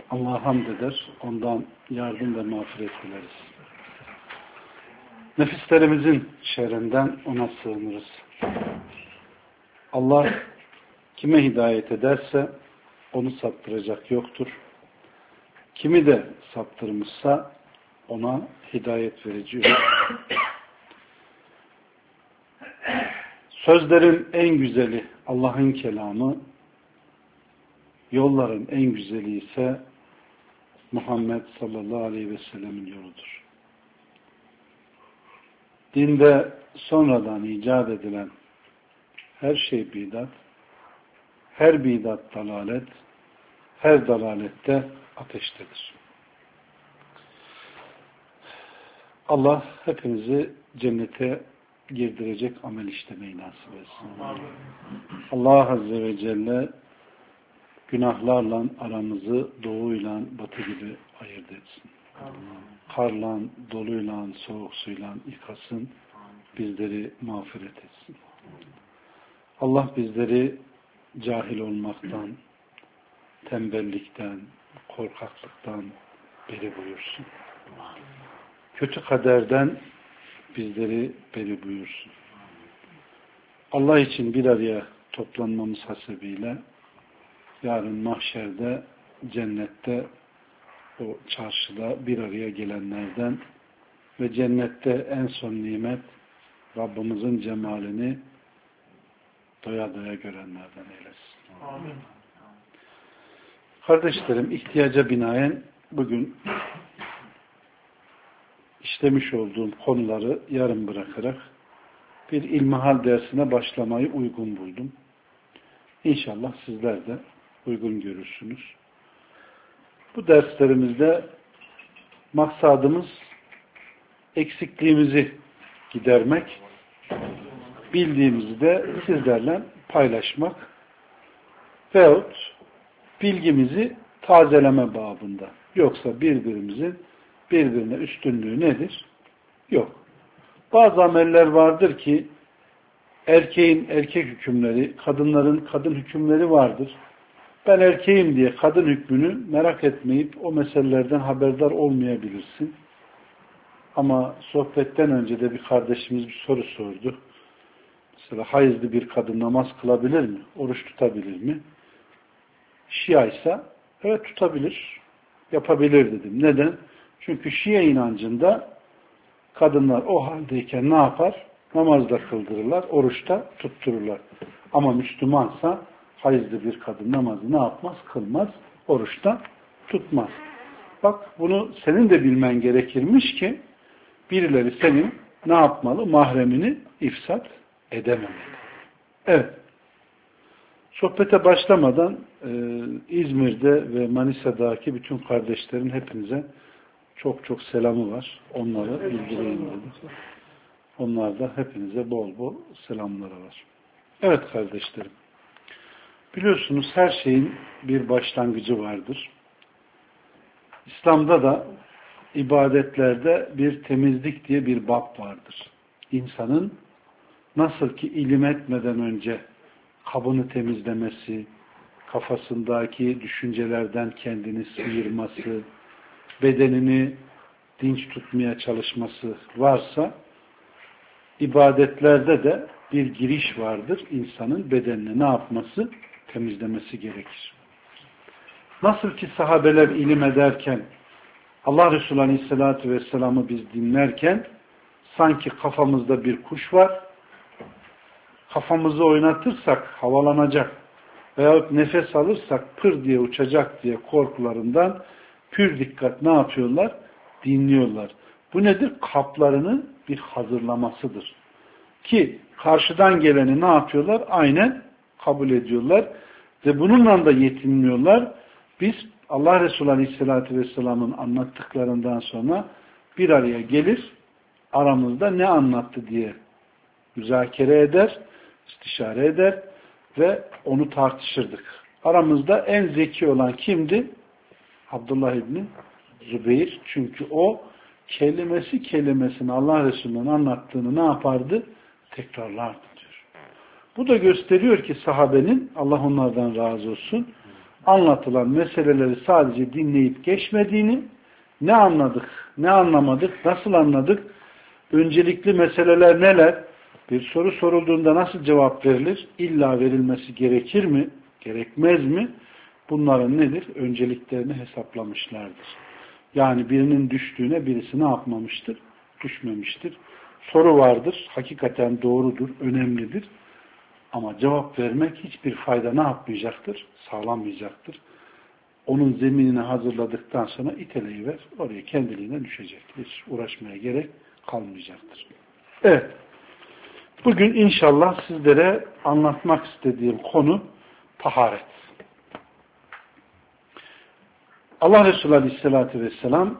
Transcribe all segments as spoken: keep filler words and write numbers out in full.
Allah'a hamd eder, ondan yardım ve mağfiret dileriz. Nefislerimizin şerrinden ona sığınırız. Allah kime hidayet ederse onu saptıracak yoktur. Kimi de saptırmışsa ona hidayet verici yoktur. Sözlerin en güzeli Allah'ın kelamı, yolların en güzeli ise Muhammed sallallahu aleyhi ve sellemin yoludur. Dinde sonradan icat edilen her şey bidat, her bidat dalalet, her dalalette ateştedir. Allah hepinizi cennete girdirecek amel işlemeyi nasip etsin. Allah Azze ve Celle günahlarla aramızı doğuyla batı gibi ayırt etsin. Karla, doluyla, soğuk suyla yıkasın. Bizleri mağfiret etsin. Allah bizleri cahil olmaktan, tembellikten, korkaklıktan beri buyursun. Kötü kaderden bizleri beri buyursun. Allah için bir araya toplanmamız hasebiyle yarın mahşerde, cennette, o çarşıda bir araya gelenlerden ve cennette en son nimet Rabbimizin cemalini doya doya görenlerden eylesin. Amin. Kardeşlerim, ihtiyaca binaen bugün işlemiş olduğum konuları yarım bırakarak bir ilmihal dersine başlamayı uygun buldum. İnşallah sizler de uygun görürsünüz. Bu derslerimizde maksadımız eksikliğimizi gidermek, bildiğimizi de sizlerle paylaşmak veyahut bilgimizi tazeleme babında. Yoksa birbirimizin birbirine üstünlüğü nedir? Yok. Bazı ameller vardır ki erkeğin erkek hükümleri, kadınların kadın hükümleri vardır. Ben erkeğim diye kadın hükmünü merak etmeyip o meselelerden haberdar olmayabilirsin. Ama sohbetten önce de bir kardeşimiz bir soru sordu. Mesela hayızlı bir kadın namaz kılabilir mi? Oruç tutabilir mi? Şia ise evet tutabilir. Yapabilir dedim. Neden? Çünkü Şia inancında kadınlar o haldeyken ne yapar? Namazda kıldırırlar, oruçta tuttururlar. Ama Müslümansa hayızlı bir kadın namazı ne yapmaz? Kılmaz, oruçta tutmaz. Bak bunu senin de bilmen gerekirmiş ki birileri senin ne yapmalı? Mahremini ifsat edememeli. Evet. Sohbete başlamadan e, İzmir'de ve Manisa'daki bütün kardeşlerin hepinize çok çok selamı var. Onları bildireyim dedim. Onlar da hepinize bol bol selamları var. Evet kardeşlerim. Biliyorsunuz her şeyin bir başlangıcı vardır. İslam'da da ibadetlerde bir temizlik diye bir bab vardır. İnsanın nasıl ki ilim etmeden önce kabını temizlemesi, kafasındaki düşüncelerden kendini sıyırması, bedenini dinç tutmaya çalışması varsa, ibadetlerde de bir giriş vardır. İnsanın bedenini ne yapması? Temizlemesi gerekir. Nasıl ki sahabeler ilim ederken, Allah Resulü Aleyhisselatü Vesselam'ı biz dinlerken, sanki kafamızda bir kuş var, kafamızı oynatırsak havalanacak veyahut nefes alırsak pır diye uçacak diye korkularından pür dikkat ne yapıyorlar? Dinliyorlar. Bu nedir? Kaplarını bir hazırlamasıdır. Ki karşıdan geleni ne yapıyorlar? Aynen kabul ediyorlar. Ve bununla da yetinmiyorlar. Biz Allah Resulü Aleyhisselatü Vesselam'ın anlattıklarından sonra bir araya gelir, aramızda ne anlattı diye müzakere eder, istişare eder ve onu tartışırdık. Aramızda en zeki olan kimdi? Abdullah İbni Zübeyir. Çünkü o kelimesi kelimesini Allah Resulü'nün anlattığını ne yapardı? Tekrarlardı diyor. Bu da gösteriyor ki sahabenin, Allah onlardan razı olsun, anlatılan meseleleri sadece dinleyip geçmediğini, ne anladık, ne anlamadık, nasıl anladık, öncelikli meseleler neler, bir soru sorulduğunda nasıl cevap verilir, illa verilmesi gerekir mi, gerekmez mi, bunların nedir? Önceliklerini hesaplamışlardır. Yani birinin düştüğüne birisi ne yapmamıştır? Düşmemiştir. Soru vardır, hakikaten doğrudur, önemlidir. Ama cevap vermek hiçbir fayda ne yapmayacaktır? Sağlamayacaktır. Onun zeminini hazırladıktan sonra iteleyiver, oraya kendiliğine düşecektir. Hiç uğraşmaya gerek kalmayacaktır. Evet. Bugün inşallah sizlere anlatmak istediğim konu taharet. Allah Resulü Aleyhisselatü Vesselam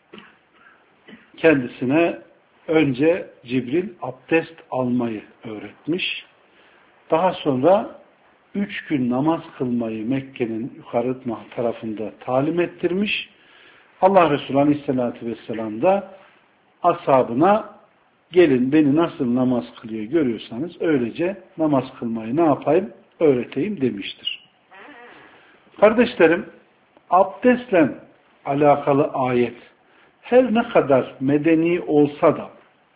kendisine önce Cibril abdest almayı öğretmiş. Daha sonra üç gün namaz kılmayı Mekke'nin yukarı tarafında talim ettirmiş. Allah Resulü Aleyhisselatü Vesselam da ashabına gelin beni nasıl namaz kılıyor görüyorsanız öylece namaz kılmayı ne yapayım? Öğreteyim demiştir. Kardeşlerim, abdestle alakalı ayet her ne kadar medeni olsa da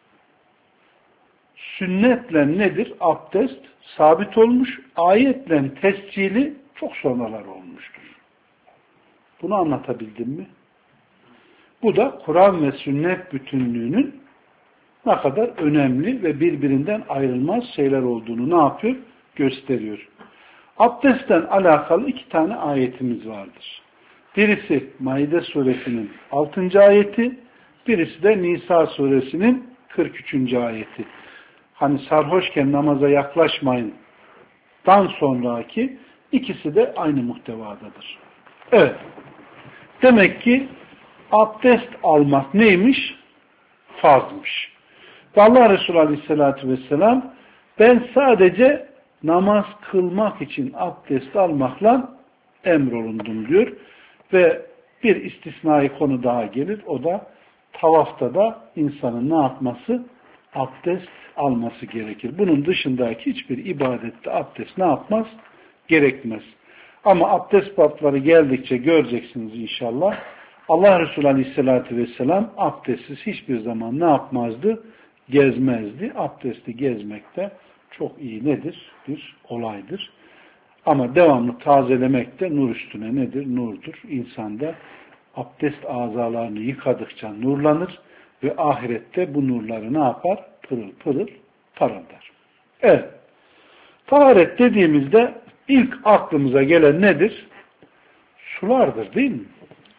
sünnetle nedir? Abdest sabit olmuş, ayetle tescili çok sonralar olmuştur. Bunu anlatabildim mi? Bu da Kur'an ve sünnet bütünlüğünün ne kadar önemli ve birbirinden ayrılmaz şeyler olduğunu ne yapıyor? Gösteriyor. Abdestten alakalı iki tane ayetimiz vardır. Birisi Maide suresinin altıncı ayeti, birisi de Nisa suresinin kırk üçüncü ayeti. Hani sarhoşken namaza yaklaşmayın dan sonraki ikisi de aynı muhtevadadır. Evet. Demek ki abdest almak neymiş? Farzmış. Ve Allah Resulü Aleyhisselatü Vesselam ben sadece namaz kılmak için abdest almakla emrolundum diyor. Ve bir istisnai konu daha gelir. O da tavafta da insanın ne yapması? Abdest alması gerekir. Bunun dışındaki hiçbir ibadette abdest ne yapmaz? Gerekmez. Ama abdest babları geldikçe göreceksiniz inşallah. Allah Resulü Aleyhisselatü Vesselam abdestsiz hiçbir zaman ne yapmazdı? Gezmezdi. Abdesti gezmek de çok iyi nedir? Bir olaydır. Ama devamlı tazelemek de nur üstüne nedir? Nurdur. İnsanda abdest azalarını yıkadıkça nurlanır ve ahirette bu nurları ne yapar? Pırıl pırıl parıldar. Evet. Taharet dediğimizde ilk aklımıza gelen nedir? Sulardır değil mi?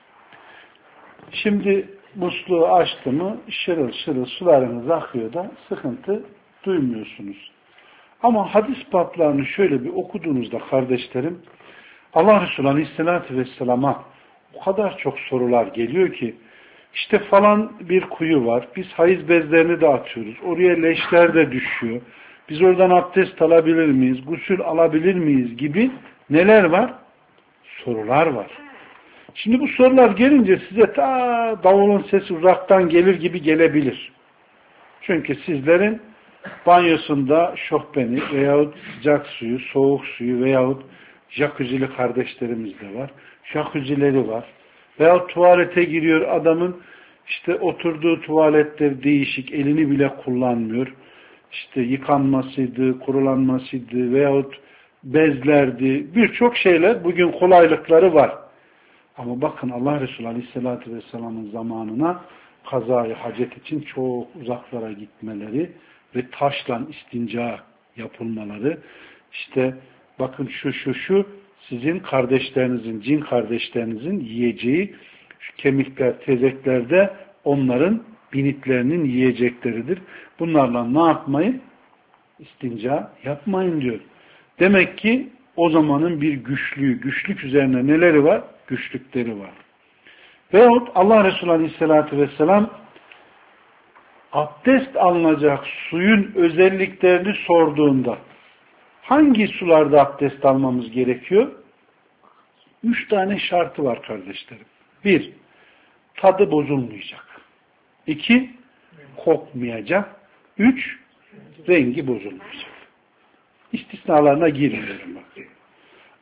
Şimdi musluğu açtı mı şırıl şırıl sularınız akıyor da sıkıntı duymuyorsunuz. Ama hadis bablarını şöyle bir okuduğunuzda kardeşlerim, Allah Resulü Aleyhisselatü Vesselam'a o kadar çok sorular geliyor ki, işte falan bir kuyu var, biz hayız bezlerini de atıyoruz, oraya leşler de düşüyor, biz oradan abdest alabilir miyiz, gusül alabilir miyiz gibi neler var? Sorular var. Şimdi bu sorular gelince size ta davulun sesi uzaktan gelir gibi gelebilir. Çünkü sizlerin banyosunda şofbeni veyahut sıcak suyu, soğuk suyu veyahut jacuzzi'li kardeşlerimiz de var. Jacuzzi'leri var. Veyahut tuvalete giriyor adamın işte oturduğu tuvaletler değişik, elini bile kullanmıyor. İşte yıkanmasıydı, kurulanmasıydı veyahut bezlerdi. Birçok şeyler bugün kolaylıkları var. Ama bakın Allah Resulü Aleyhisselatü Vesselam'ın zamanına kazayı hacet için çok uzaklara gitmeleri ve taşla istinca yapılmaları, işte bakın şu şu şu sizin kardeşlerinizin, cin kardeşlerinizin yiyeceği şu kemikler, tezeklerde onların binitlerinin yiyecekleridir. Bunlarla ne yapmayın? İstinca yapmayın diyor. Demek ki o zamanın bir güçlüğü, güçlük üzerine neleri var? Güçlükleri var. Veyahut Allah Resulü Aleyhisselatü Vesselam abdest alınacak suyun özelliklerini sorduğunda hangi sularda abdest almamız gerekiyor? Üç tane şartı var kardeşlerim. Bir, tadı bozulmayacak. İki, kokmayacak. Üç, rengi bozulmayacak. İstisnalarına girmiyorum bak.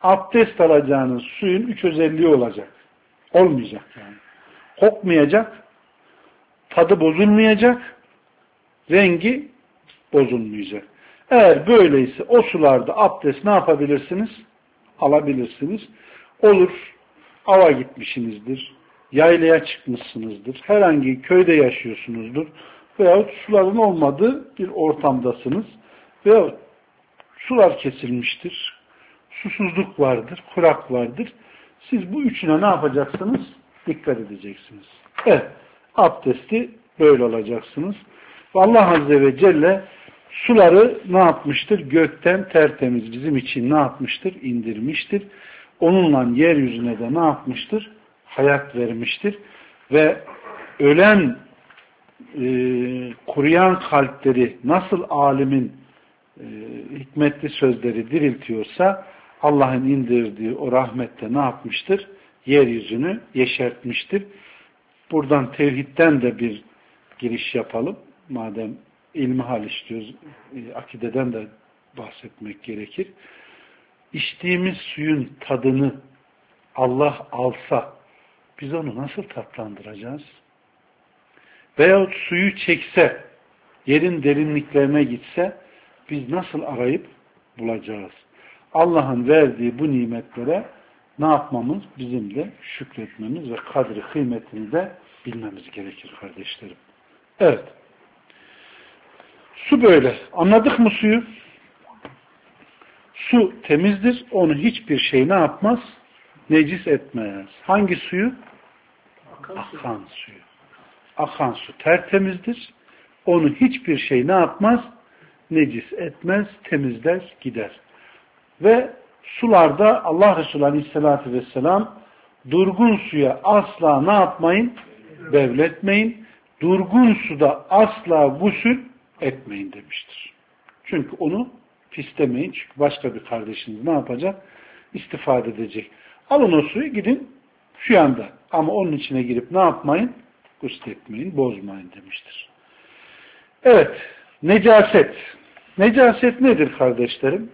abdest alacağınız suyun üç özelliği olacak. Olmayacak yani. Kokmayacak, tadı bozulmayacak, rengi bozulmayacak. Eğer böyleyse o sularda abdest ne yapabilirsiniz? Alabilirsiniz. Olur, ava gitmişsinizdir, yaylaya çıkmışsınızdır, herhangi köyde yaşıyorsunuzdur veyahut suların olmadığı bir ortamdasınız veyahut sular kesilmiştir, susuzluk vardır, kurak vardır. Siz bu üçüne ne yapacaksınız? Dikkat edeceksiniz. Evet, abdesti böyle alacaksınız. Ve Allah Azze ve Celle suları ne yapmıştır? Gökten tertemiz bizim için ne yapmıştır? İndirmiştir. Onunla yeryüzüne de ne yapmıştır? Hayat vermiştir. Ve ölen, e, kuruyan kalpleri nasıl alimin e, hikmetli sözleri diriltiyorsa Allah'ın indirdiği o rahmette ne yapmıştır? Yeryüzünü yeşertmiştir. Buradan tevhidden de bir giriş yapalım. Madem ilmihal istiyoruz, akideden de bahsetmek gerekir. İçtiğimiz suyun tadını Allah alsa biz onu nasıl tatlandıracağız? Veyahut suyu çekse, yerin derinliklerine gitse biz nasıl arayıp bulacağız? Allah'ın verdiği bu nimetlere ne yapmamız? Bizim de şükretmemiz ve kadri kıymetini de bilmemiz gerekir kardeşlerim. Evet. Su böyle. Anladık mı suyu? Su temizdir. Onu hiçbir şey ne yapmaz? Necis etmez. Hangi suyu? Akan, Akan suyu. Akan su tertemizdir. Onu hiçbir şey ne yapmaz? Necis etmez, temizler, gider. Ve sularda Allah Resulü Aleyhisselatü Vesselam durgun suya asla ne yapmayın? Bevletmeyin. Durgun suda asla gusül etmeyin demiştir. Çünkü onu pislemeyin. Çünkü başka bir kardeşiniz ne yapacak? İstifade edecek. Alın o suyu gidin şu yanda. Ama onun içine girip ne yapmayın? Gusletmeyin, bozmayın demiştir. Evet. Necaset. Necaset nedir kardeşlerim?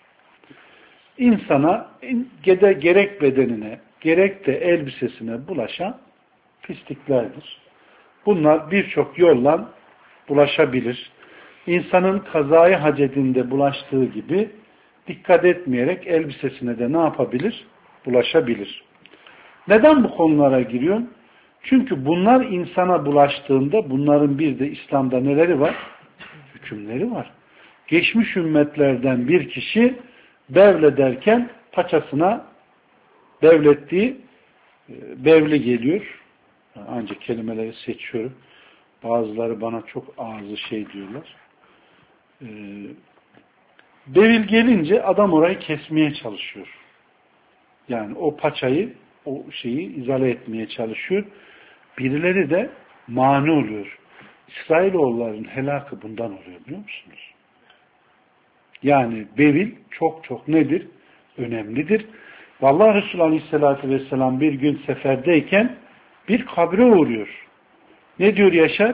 İnsana gerek bedenine gerek de elbisesine bulaşan pisliklerdir. Bunlar birçok yolla bulaşabilir. İnsanın kazayı hacetinde bulaştığı gibi dikkat etmeyerek elbisesine de ne yapabilir? Bulaşabilir. Neden bu konulara giriyor? Çünkü bunlar insana bulaştığında bunların bir de İslam'da neleri var? Hükümleri var. Geçmiş ümmetlerden bir kişi bevlederken paçasına bevlettiği bevli geliyor. Ancak kelimeleri seçiyorum. Bazıları bana çok ağzı şey diyorlar. Ee, bevil gelince adam orayı kesmeye çalışıyor. Yani o paçayı, o şeyi izale etmeye çalışıyor. Birileri de mani oluyor. İsrailoğulların helakı bundan oluyor biliyor musunuz? Yani bevil çok çok nedir? Önemlidir. Vallahi Resulü Aleyhisselatü Vesselam bir gün seferdeyken bir kabre uğruyor. Ne diyor Yaşar?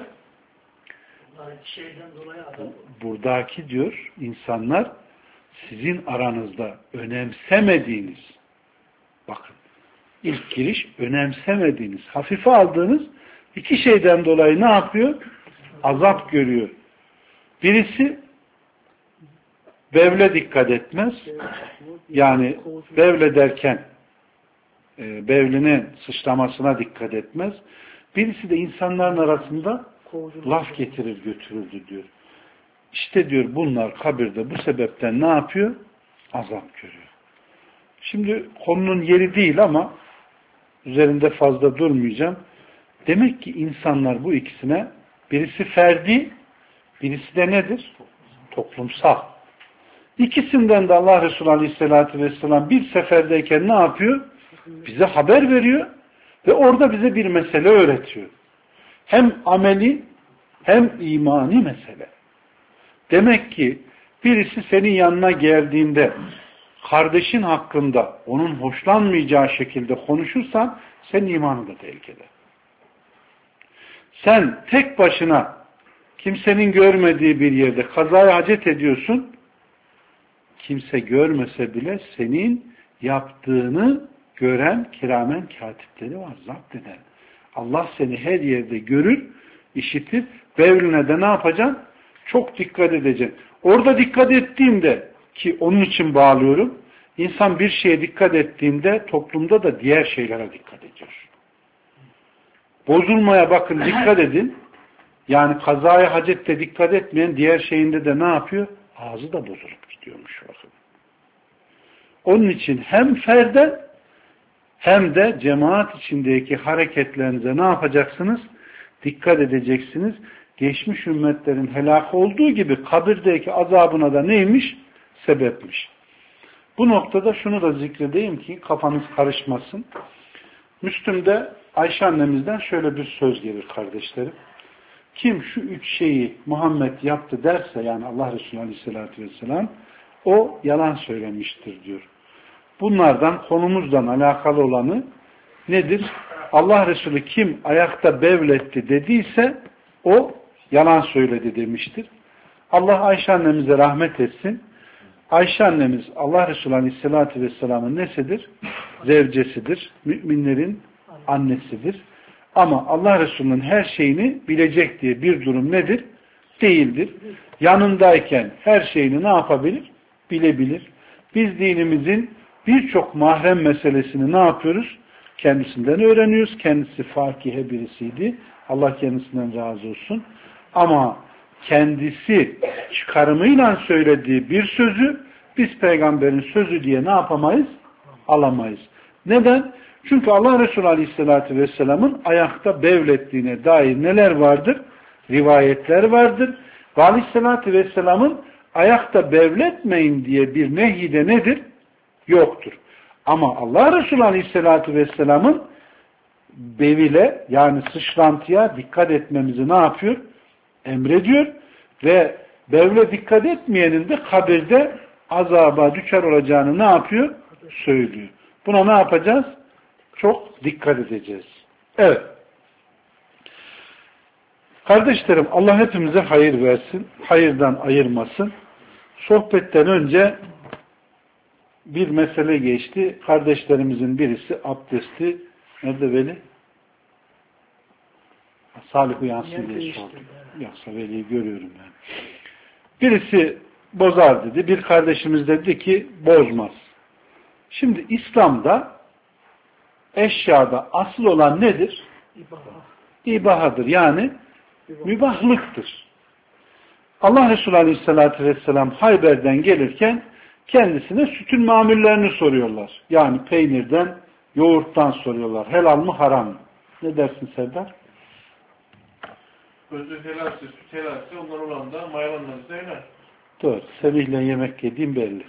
Buradaki diyor insanlar sizin aranızda önemsemediğiniz, bakın ilk giriş önemsemediğiniz, hafife aldığınız iki şeyden dolayı ne yapıyor? Azap görüyor. Birisi bevle dikkat etmez. Yani bevle derken e, bevlinin sıçramasına dikkat etmez. Birisi de insanların arasında laf getirir götürürdü diyor. İşte diyor bunlar kabirde bu sebepten ne yapıyor? Azap görüyor. Şimdi konunun yeri değil ama üzerinde fazla durmayacağım. Demek ki insanlar bu ikisine birisi ferdi, birisi de nedir? Toplumsal. İkisinden de Allah Resulü Aleyhisselatü Vesselam bir seferdeyken ne yapıyor? Bize haber veriyor ve orada bize bir mesele öğretiyor. Hem ameli hem imani mesele. Demek ki birisi senin yanına geldiğinde kardeşin hakkında onun hoşlanmayacağı şekilde konuşursan senin imanın da tehlikede. Sen tek başına kimsenin görmediği bir yerde kazaya hacet ediyorsun. Kimse görmese bile senin yaptığını gören kiramen katipleri var, zapt eden. Allah seni her yerde görür, işitir. Bevlüne de ne yapacaksın? Çok dikkat edeceksin. Orada dikkat ettiğimde, ki onun için bağlıyorum, insan bir şeye dikkat ettiğinde toplumda da diğer şeylere dikkat ediyor. Bozulmaya bakın, dikkat edin. Yani kazaya hacette dikkat etmeyen diğer şeyinde de ne yapıyor? Ağzı da bozulup gidiyormuş bakın. Onun için hem ferden hem de cemaat içindeki hareketlerinize ne yapacaksınız? Dikkat edeceksiniz. Geçmiş ümmetlerin helak olduğu gibi kabirdeki azabına da neymiş? Sebepmiş. Bu noktada şunu da zikredeyim ki kafanız karışmasın. Müslüm'de Ayşe annemizden şöyle bir söz gelir kardeşlerim. Kim şu üç şeyi Muhammed yaptı derse, yani Allah Resulü Aleyhisselatü Vesselam, o yalan söylemiştir diyor. Bunlardan konumuzdan alakalı olanı nedir? Allah Resulü kim ayakta bevletti dediyse o yalan söyledi demiştir. Allah Ayşe annemize rahmet etsin. Ayşe annemiz Allah Resulü Aleyhisselatü Vesselam'ın nesidir? Zevcesidir. Müminlerin annesidir. Ama Allah Resulü'nün her şeyini bilecek diye bir durum nedir? Değildir. Yanındayken her şeyini ne yapabilir? Bilebilir. Biz dinimizin birçok mahrem meselesini ne yapıyoruz? Kendisinden öğreniyoruz. Kendisi fakihe birisiydi. Allah kendisinden razı olsun. Ama kendisi çıkarımıyla söylediği bir sözü biz peygamberin sözü diye ne yapamayız? Alamayız. Neden? Çünkü Allah Resulü Aleyhisselatü Vesselam'ın ayakta bevlettiğine dair neler vardır? Rivayetler vardır. Ve Aleyhisselatü Vesselam'ın ayakta bevletmeyin diye bir nehyide nedir? Yoktur. Ama Allah Resulü Aleyhisselatü Vesselam'ın bevile, yani sıçrantıya dikkat etmemizi ne yapıyor? Emrediyor. Ve bevle dikkat etmeyenin de kabirde azaba düşer olacağını ne yapıyor? Söylüyor. Buna ne yapacağız? Çok dikkat edeceğiz. Evet. Kardeşlerim, Allah hepimize hayır versin. Hayırdan ayırmasın. Sohbetten önce bir mesele geçti. Kardeşlerimizin birisi abdesti, nerede Veli? Salih uyansın diye sordu. Yoksa Veli'yi görüyorum yani. Birisi bozar dedi. Bir kardeşimiz dedi ki bozmaz. Şimdi İslam'da eşyada asıl olan nedir? İbaha. İbahadır. Yani mübahlıktır. Allah Resulü Aleyhisselatü Vesselam Hayber'den gelirken kendisine sütün mamullerini soruyorlar. Yani peynirden, yoğurttan soruyorlar. Helal mı, haram mı? Ne dersin Serdar? Özü helalse, süt helalse onlar olan da mayalanlarsa helal. Doğru. Semih'le yemek yediğim belli.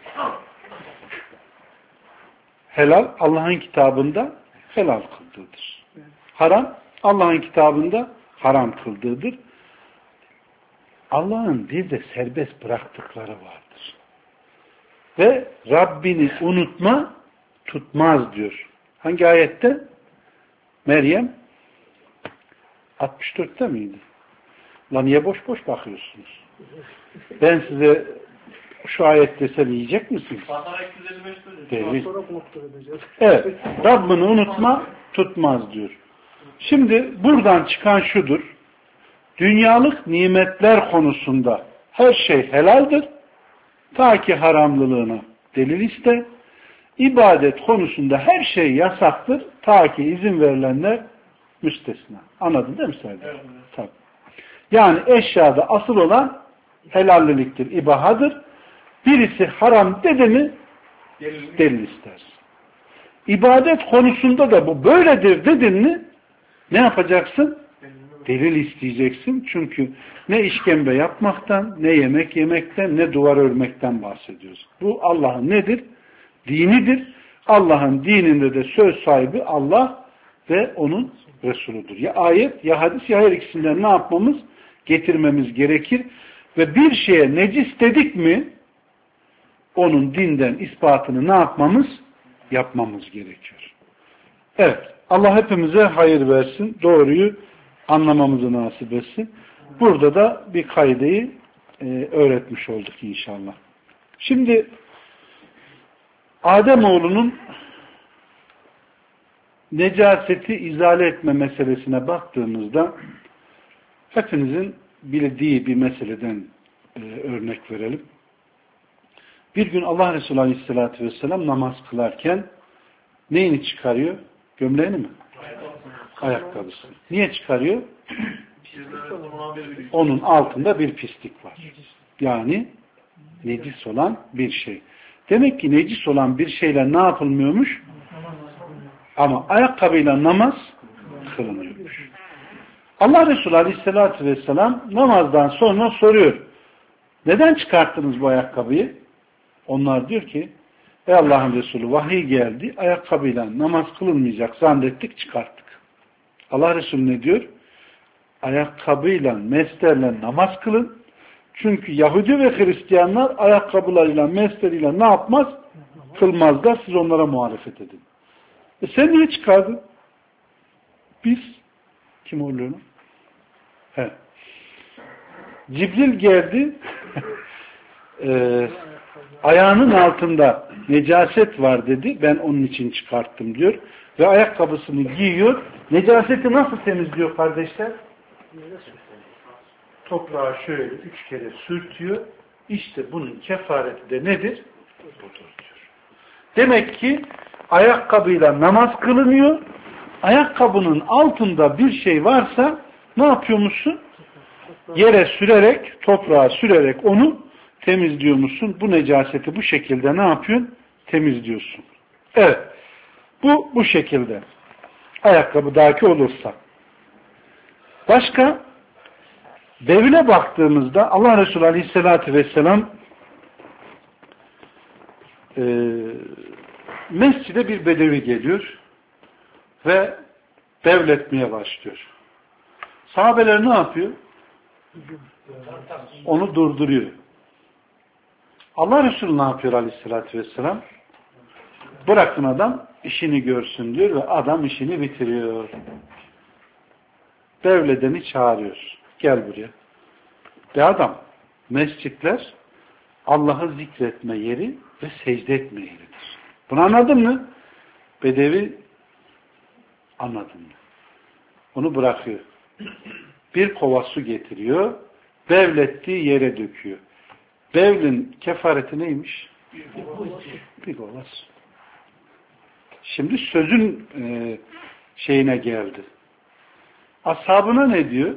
Helal Allah'ın kitabında helal kıldığıdır. Haram Allah'ın kitabında haram kıldığıdır. Allah'ın bir de serbest bıraktıkları vardır. Ve Rabbini unutma tutmaz diyor. Hangi ayette? Meryem altmış dörtte miydi? Lan niye boş boş bakıyorsunuz? Ben size şu ayet desem yiyecek misiniz? Değil. Evet. Rabbini unutma tutmaz diyor. Şimdi buradan çıkan şudur. Dünyalık nimetler konusunda her şey helaldir. Ta ki haramlılığına delil iste. İbadet konusunda her şey yasaktır. Ta ki izin verilenler müstesna. Anladın değil mi Serdar? Evet. Tabii. Yani eşyada asıl olan helalliliktir, ibahadır. Birisi haram dedi mi delil ister. İbadet konusunda da bu böyledir dedin mi ne yapacaksın? Delil isteyeceksin. Çünkü ne işkembe yapmaktan, ne yemek yemekten, ne duvar örmekten bahsediyoruz. Bu Allah'ın nedir? Dinidir. Allah'ın dininde de söz sahibi Allah ve onun Resuludur. Ya ayet, ya hadis, ya her ikisinden ne yapmamız? Getirmemiz gerekir. Ve bir şeye necis dedik mi onun dinden ispatını ne yapmamız? Yapmamız gerekiyor. Evet. Allah hepimize hayır versin. Doğruyu anlamamızı nasip etsin. Burada da bir kaideyi e, öğretmiş olduk inşallah. Şimdi Ademoğlunun necaseti izale etme meselesine baktığımızda hepinizin bildiği bir meseleden e, örnek verelim. Bir gün Allah Resulü Aleyhisselatü Vesselam namaz kılarken neyini çıkarıyor? Gömleğini mi? Ayakkabısı. Niye çıkarıyor? Onun altında bir pislik var. Yani necis olan bir şey. Demek ki necis olan bir şeyle ne yapılmıyormuş? Ama ayakkabıyla namaz kılınıyormuş. Allah Resulü Aleyhisselatü Vesselam namazdan sonra soruyor. Neden çıkarttınız bu ayakkabıyı? Onlar diyor ki ey Allah'ın Resulü vahiy geldi. Ayakkabıyla namaz kılınmayacak zannettik çıkarttık. Allah Resulü ne diyor? Ayakkabıyla, meslerle namaz kılın. Çünkü Yahudi ve Hristiyanlar ayakkabılarıyla, mesleriyle ne yapmaz? Kılmazlar. Siz onlara muhalefet edin. E sen niye çıkardın? Biz kim oluyor? He. Cibril geldi. e, ayağının altında necaset var dedi. Ben onun için çıkarttım diyor. Ve ayakkabısını giyiyor. Necaseti nasıl temizliyor kardeşler? Toprağı şöyle üç kere sürtüyor. İşte bunun kefareti de nedir? Budur diyor. Demek ki ayakkabıyla namaz kılınıyor. Ayakkabının altında bir şey varsa ne yapıyormuşsun? Yere sürerek, toprağa sürerek onu temizliyormuşsun. Bu necaseti bu şekilde ne yapıyorsun? Temizliyorsun. Evet. Bu bu şekilde. Ayakkabıdaki olursa. Başka devine baktığımızda Allah Resulü Aleyhisselatü Vesselam e, mescide bir bedevi geliyor ve devletmeye başlıyor. Sahabeler ne yapıyor? Onu durduruyor. Allah Resulü ne yapıyor Aleyhisselatü Vesselam? Bırakın adam işini görsün diyor ve adam işini bitiriyor. Devledeni çağırıyor. Gel buraya. Ve adam mescitler Allah'ı zikretme yeri ve secde etme yeridir. Bunu anladın mı? Bedevi anladın mı? Onu bırakıyor. Bir kova su getiriyor. Bevlettiği yere döküyor. Bevlin kefareti neymiş? Bir kova su. Şimdi sözün e, şeyine geldi. Ashabına ne diyor?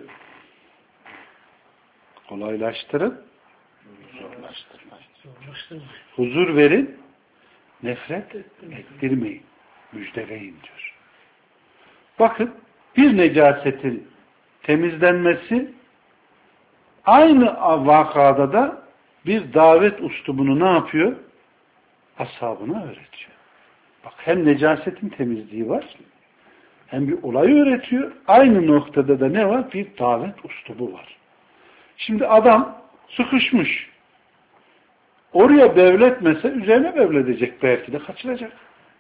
Kolaylaştırın, zorlaştırmayın. Huzur verin, nefret ettirmeyin, müjdeleyin diyor. Bakın, bir necasetin temizlenmesi aynı vakada da bir davet üslubunu ne yapıyor? Ashabına öğretiyor. Bak hem necasetin temizliği var, hem bir olayı öğretiyor. Aynı noktada da ne var? Bir davet üslubu var. Şimdi adam sıkışmış. Oraya bevletmese üzerine bevledecek belki de kaçıracak.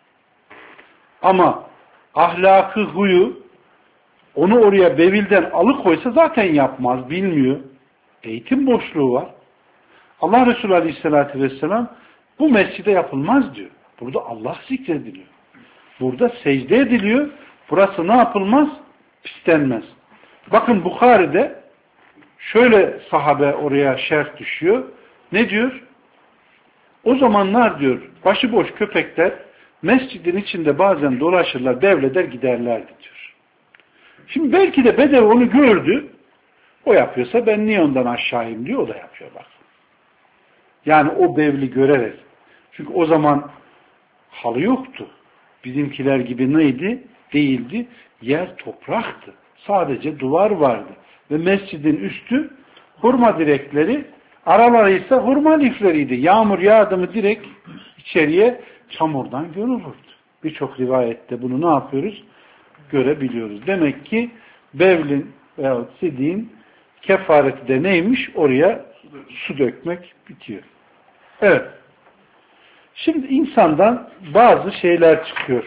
Ama ahlakı, huyu onu oraya bevilden alıkoysa zaten yapmaz, bilmiyor. Eğitim boşluğu var. Allah Resulü Aleyhisselatü Vesselam bu mescide yapılmaz diyor. Burada Allah zikrediliyor. Burada secde ediliyor. Burası ne yapılmaz? Pislenmez. Bakın Bukhari'de şöyle sahabe oraya şerh düşüyor. Ne diyor? O zamanlar diyor başıboş köpekler mescidin içinde bazen dolaşırlar, devleder giderlerdi diyor. Şimdi belki de Bedevi onu gördü. O yapıyorsa ben niye ondan aşağıyım diyor. O da yapıyor bak. Yani o bevli görerek. Çünkü o zaman halı yoktu. Bizimkiler gibi neydi? Değildi. Yer topraktı. Sadece duvar vardı. Ve mescidin üstü hurma direkleri, araları ise hurma lifleriydi. Yağmur yağdı mı direkt içeriye çamurdan görülürdü. Birçok rivayette bunu ne yapıyoruz? Görebiliyoruz. Demek ki bevlin veya sidin kefareti de neymiş? Oraya su dökmek bitiyor. Evet. Şimdi insandan bazı şeyler çıkıyor.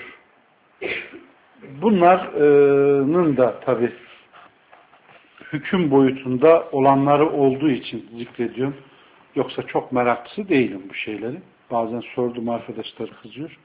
Bunların da tabi hüküm boyutunda olanları olduğu için zikrediyorum. Yoksa çok meraklısı değilim bu şeyleri. bazen sordum, arkadaşlar kızıyor.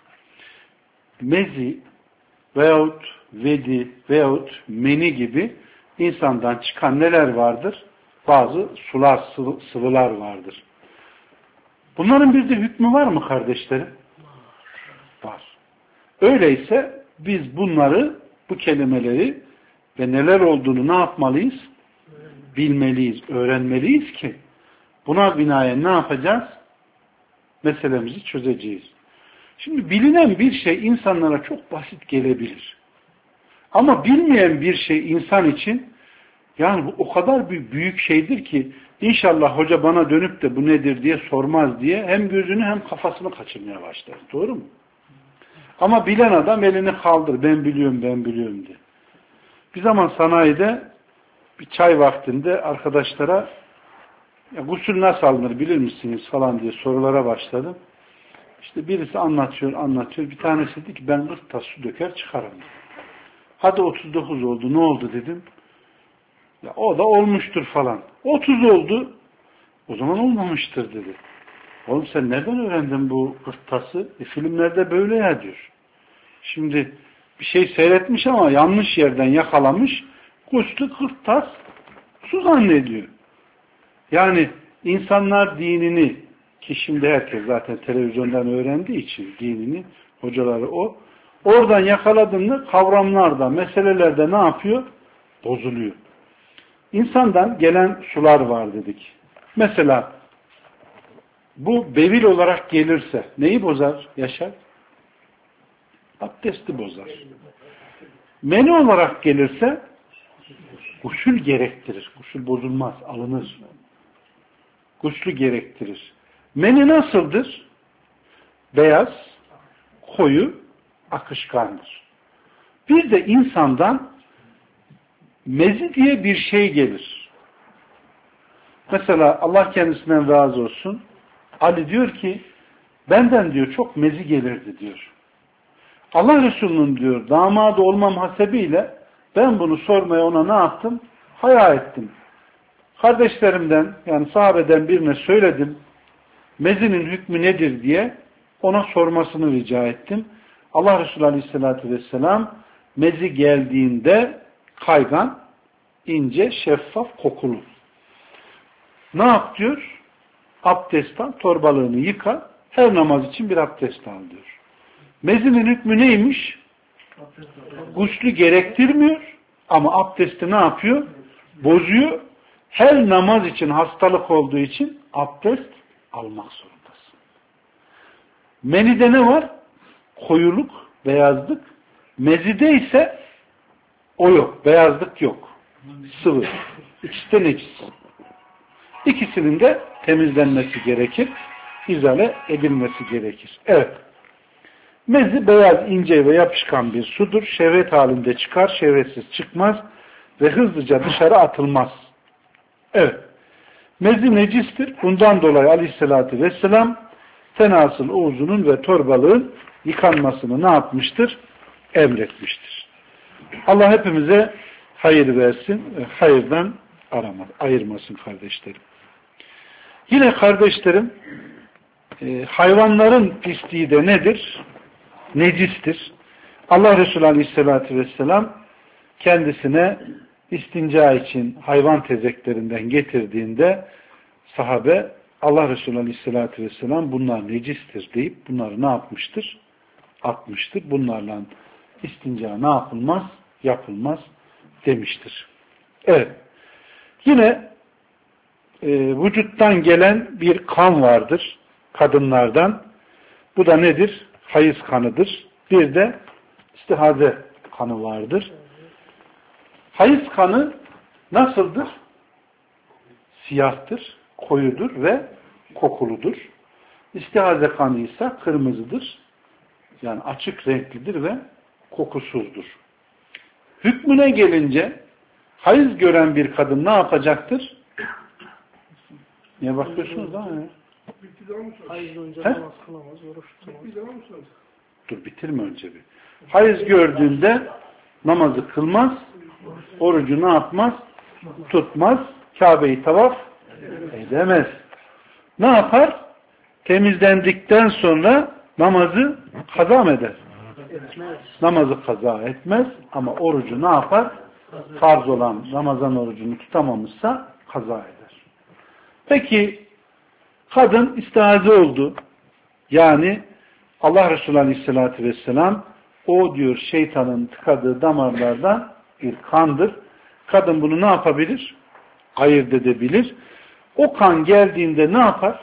Mezi veyahut vedi veyahut meni gibi insandan çıkan neler vardır? Bazı sular, sıvılar vardır. Bunların bir de hükmü var mı kardeşlerim? Var. Öyleyse biz bunları, bu kelimeleri ve neler olduğunu ne yapmalıyız? Bilmeliyiz, öğrenmeliyiz ki buna binaen ne yapacağız? Meselemizi çözeceğiz. Şimdi bilinen bir şey insanlara çok basit gelebilir. Ama bilmeyen bir şey insan için yani bu o kadar bir büyük şeydir ki inşallah hoca bana dönüp de bu nedir diye sormaz diye hem gözünü hem kafasını kaçırmaya başlar. Doğru mu? Ama bilen adam elini kaldır. Ben biliyorum, ben biliyorum diye. Bir zaman sanayide bir çay vaktinde arkadaşlara ya gusül nasıl alınır bilir misiniz falan diye sorulara başladım. İşte birisi anlatıyor, anlatıyor. Bir tanesi dedi ki ben kırk tas su döker çıkarım. Hadi otuz dokuz oldu. Ne oldu dedim. Ya o da olmuştur falan. otuz oldu. O zaman olmamıştır dedi. Oğlum sen nereden öğrendin bu kırk tası? E, filmlerde böyle ya diyor. Şimdi bir şey seyretmiş ama yanlış yerden yakalamış. Guslü kırk tas su zannediyor. Yani insanlar dinini, ki şimdi herkes zaten televizyondan öğrendiği için dinini, hocaları o, oradan yakaladığında kavramlarda, meselelerde ne yapıyor? Bozuluyor. İnsandan gelen sular var dedik. Mesela bu bevil olarak gelirse neyi bozar Yaşar? Abdesti bozar. Meni olarak gelirse gusül gerektirir. Gusül bozulmaz, alınır. Guslü gerektirir. Meni nasıldır? Beyaz, koyu, akışkandır. Bir de insandan mezi diye bir şey gelir. Mesela Allah kendisinden razı olsun. Ali diyor ki benden diyor çok mezi gelirdi diyor. Allah Resulü'nün diyor damadı olmam hasebiyle ben bunu sormaya ona ne yaptım? Haya ettim. Kardeşlerimden yani sahabeden birine söyledim. Mezinin hükmü nedir diye ona sormasını rica ettim. Allah Resulü Aleyhisselatü Vesselam mezi geldiğinde kaygan, ince, şeffaf, kokulu. Ne yap diyor? Abdest al, torbalığını yıka, her namaz için bir abdest al diyor. Mezinin hükmü neymiş? Guslü gerektirmiyor ama abdesti ne yapıyor? Bozuyor. Her namaz için hastalık olduğu için abdest almak zorundasın. Menide ne var? Koyuluk, beyazlık. Mezide ise o yok. Beyazlık yok. Sıvı. İkisi de necis. İkisinin de temizlenmesi gerekir. İzale edilmesi gerekir. Evet. Mezi beyaz, ince ve yapışkan bir sudur. Şehvet halinde çıkar, şehvetsiz çıkmaz ve hızlıca dışarı atılmaz. Evet. Mezi necistir. Bundan dolayı Aleyhisselatü Vesselam tenasıl uzunun ve torbalığın yıkanmasını ne yapmıştır? Emretmiştir. Allah hepimize hayır versin, hayırdan aramaz, ayırmasın kardeşlerim. Yine kardeşlerim, hayvanların pisliği de nedir? Necistir. Allah Resulü Aleyhisselatü Vesselam kendisine istinca için hayvan tezeklerinden getirdiğinde sahabe Allah Resulü Aleyhisselatü Vesselam bunlar necistir deyip bunları ne yapmıştır? Atmıştır. Bunlarla istinca ne yapılmaz? Yapılmaz demiştir. Evet. Yine e, vücuttan gelen bir kan vardır kadınlardan. Bu da nedir? Hayız kanıdır. Bir de istihaze kanı vardır. Hayız kanı nasıldır? Siyahtır, koyudur ve kokuludur. İstihaze kanı ise kırmızıdır. Yani açık renklidir ve kokusuzdur. Hükmüne gelince hayız gören bir kadın ne yapacaktır? Niye bakıyorsunuz da? Hayız önce namaz kılamaz, oruç tutamaz. Dur bitirme önce bir. Hayız gördüğünde namazı kılmaz, orucu ne yapmaz? Tutmaz, Kabe'yi tavaf edemez. Ne yapar? temizlendikten sonra namazı kaza mı eder? Etmez. Namazı kaza etmez ama orucu ne yapar? Farz olan Ramazan orucunu tutamamışsa kaza eder. Peki kadın istihaze oldu. Yani Allah Resulü Aleyhisselatü Vesselam o diyor şeytanın tıkadığı damarlardan bir kandır. Kadın bunu ne yapabilir? Ayırt edebilir. O kan geldiğinde ne yapar?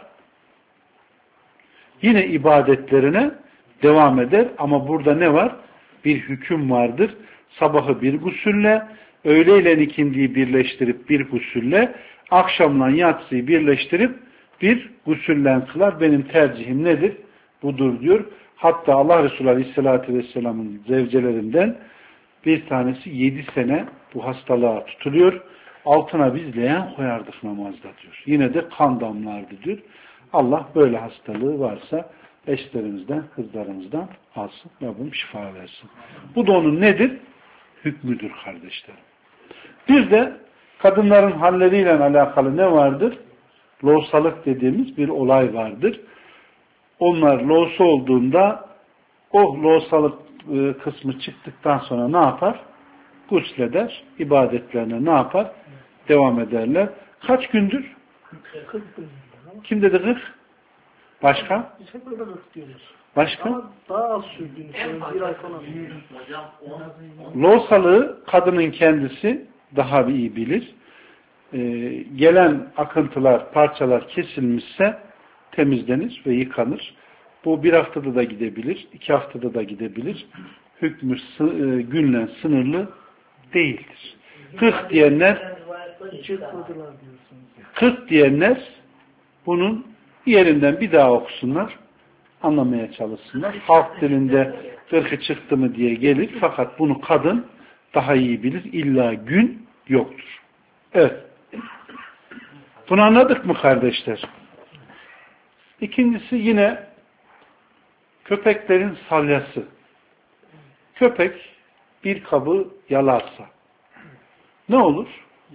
Yine ibadetlerine devam eder. Ama burada ne var? Bir hüküm vardır. Sabahı bir gusülle, öğleyle ikindiyi birleştirip bir gusülle, akşamla yatsıyı birleştirip bir gusüllen kılar. Benim tercihim nedir? Budur diyor. Hatta Allah Resulü Aleyhisselatü Vesselam'ın zevcelerinden bir tanesi yedi sene bu hastalığa tutuluyor. Altına biz leğen koyardık namazda diyor. Yine de kan damlardı diyor. Allah böyle hastalığı varsa eşlerimizden, kızlarımızdan alsın. Rabbim şifa versin. Bu da onun nedir? Hükmüdür kardeşlerim. Bir de kadınların halleriyle alakalı ne vardır? Loğsalık dediğimiz bir olay vardır. Onlar loğsa olduğunda o loğsalık kısmı çıktıktan sonra ne yapar? Gusleder, ibadetlerine ne yapar? Devam ederler. Kaç gündür? kırk gün. Kim dedi kırk? Başka? Biz hep öyle kırk diyoruz. Başka? Ama daha az sürdüğünü söylüyorum. Bir ay falan. Loğsalığı kadının kendisi daha iyi bilir. Ee, gelen akıntılar, parçalar kesilmişse temizlenir ve yıkanır. Bu bir haftada da gidebilir, iki haftada da gidebilir. Hükmü sı- e, günle sınırlı değildir. kırk diyenler Çıkmadılar diyorsunuz. kırk diyenler bunun yerinden bir daha okusunlar, anlamaya çalışsınlar. Halk dilinde kırkı çıktı mı diye gelir. Fakat bunu kadın daha iyi bilir. İlla gün yoktur. Evet. Bunu anladık mı kardeşler? İkincisi yine köpeklerin salyası. Köpek bir kabı yalarsa ne olur?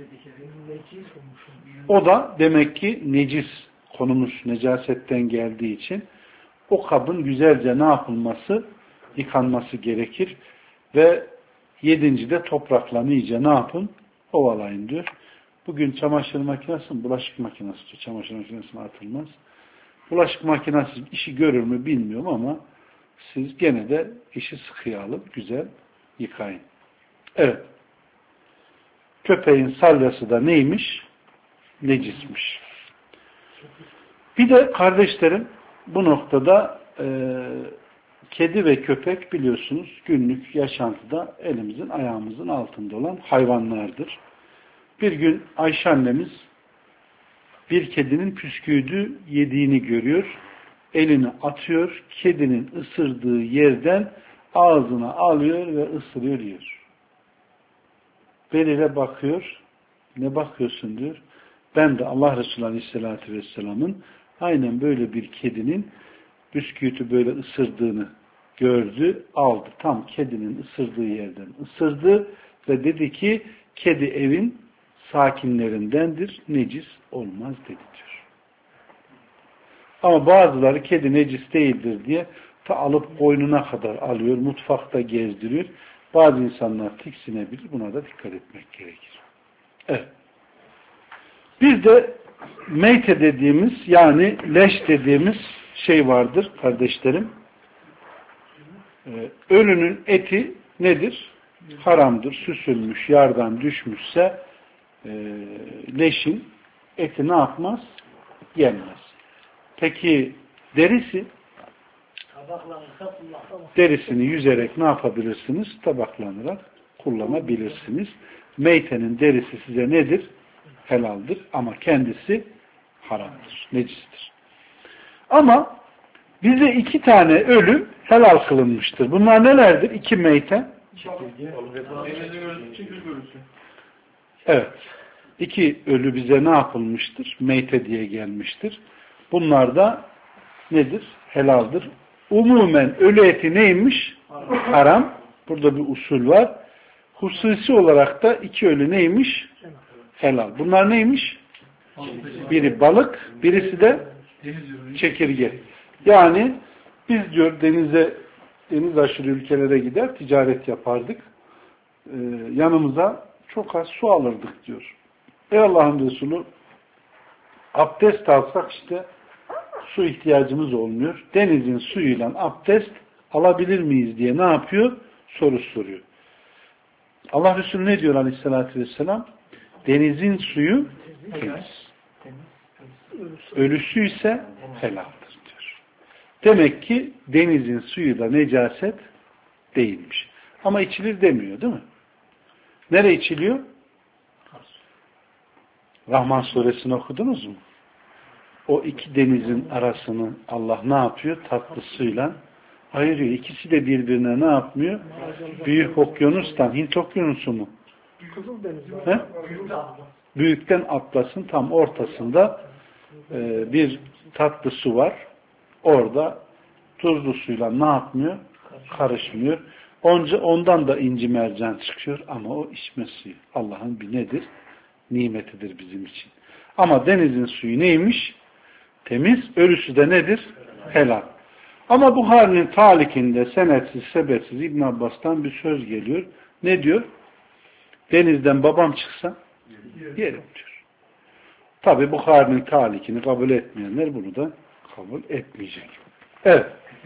O da demek ki necis, konumuz necasetten geldiği için o kabın güzelce ne yapılması? Yıkanması gerekir. Ve yedincide toprakla iyice ne yapın? Ovalayın diyor. Bugün çamaşır makinesi, bulaşık makinesi diyor. Çamaşır makinesine atılmaz. Bulaşık makinesi işi görür mü bilmiyorum ama siz gene de işi sıkıya alıp güzel yıkayın. Evet. Köpeğin salyası da neymiş? Necismiş. Bir de kardeşlerim bu noktada e, kedi ve köpek biliyorsunuz günlük yaşantıda elimizin ayağımızın altında olan hayvanlardır. Bir gün Ayşe annemiz bir kedinin püsküydü yediğini görüyor. Elini atıyor. Kedinin ısırdığı yerden ağzına alıyor ve ısırıyor yiyor. Beliyle bakıyor. Ne bakıyorsun diyor. Ben de Allah Resulü Aleyhisselatü Vesselam'ın aynen böyle bir kedinin bisküviti böyle ısırdığını gördü, aldı. Tam kedinin ısırdığı yerden ısırdı ve dedi ki kedi evin sakinlerindendir, necis olmaz dedi diyor. Ama bazıları kedi necis değildir diye ta alıp boynuna kadar alıyor, mutfakta gezdiriyor. Bazı insanlar tiksinebilir, buna da dikkat etmek gerekir. Evet. Bir de meyte dediğimiz yani leş dediğimiz şey vardır kardeşlerim. Ee, ölünün eti nedir? Haramdır, süsülmüş, yardan düşmüşse e, leşin eti ne yapmaz? Yenmez. Peki derisi? Derisini yüzerek ne yapabilirsiniz? Tabaklanarak kullanabilirsiniz. Meytenin derisi size nedir? Helaldir ama kendisi haramdır, necistir. Ama bize iki tane ölü helal kılınmıştır. Bunlar nelerdir? İki meyte. Evet. İki ölü bize ne yapılmıştır? Meyte diye gelmiştir. Bunlar da nedir? Helaldir. Umumen ölü eti neymiş? Haram. Burada bir usul var. Hususi olarak da iki ölü neymiş? Helal. Bunlar neymiş? Biri balık, birisi de Çekirge. Yani biz diyor denize, deniz aşırı ülkelere gider, ticaret yapardık. Ee, yanımıza çok az su alırdık diyor. Ey Allah'ın Resulü, abdest alsak işte su ihtiyacımız olmuyor. Denizin suyuyla abdest alabilir miyiz diye ne yapıyor? Soru soruyor. Allah Resulü ne diyor aleyhissalatü vesselam? Denizin suyu temiz. Ölüsü ise helaldir diyor. Demek ki denizin suyu da necaset değilmiş. Ama içilir demiyor değil mi? Nereye içiliyor? Rahman suresini okudunuz mu? O iki denizin arasını Allah ne yapıyor? Tatlı suyla ayırıyor. İkisi de birbirine ne yapmıyor? Büyük okyanustan, Hint okyanusu mu? He? Büyükten Atlas'ın tam ortasında e, bir tatlı su var. Orada tuzlu suyla ne yapmıyor? Karışmıyor. Onca, ondan da inci mercan çıkıyor ama o içme suyu. Allah'ın bir nedir? Nimetidir bizim için. Ama denizin suyu neymiş? Temiz. Ölüsü de nedir? Helal. Ama Buhari'nin talikinde senetsiz, sebetsiz İbn Abbas'tan bir söz geliyor. Ne diyor? Denizden babam çıksa yerim diyor. Tabi Buhari'nin talikini kabul etmeyenler bunu da kabul etmeyecek. Evet.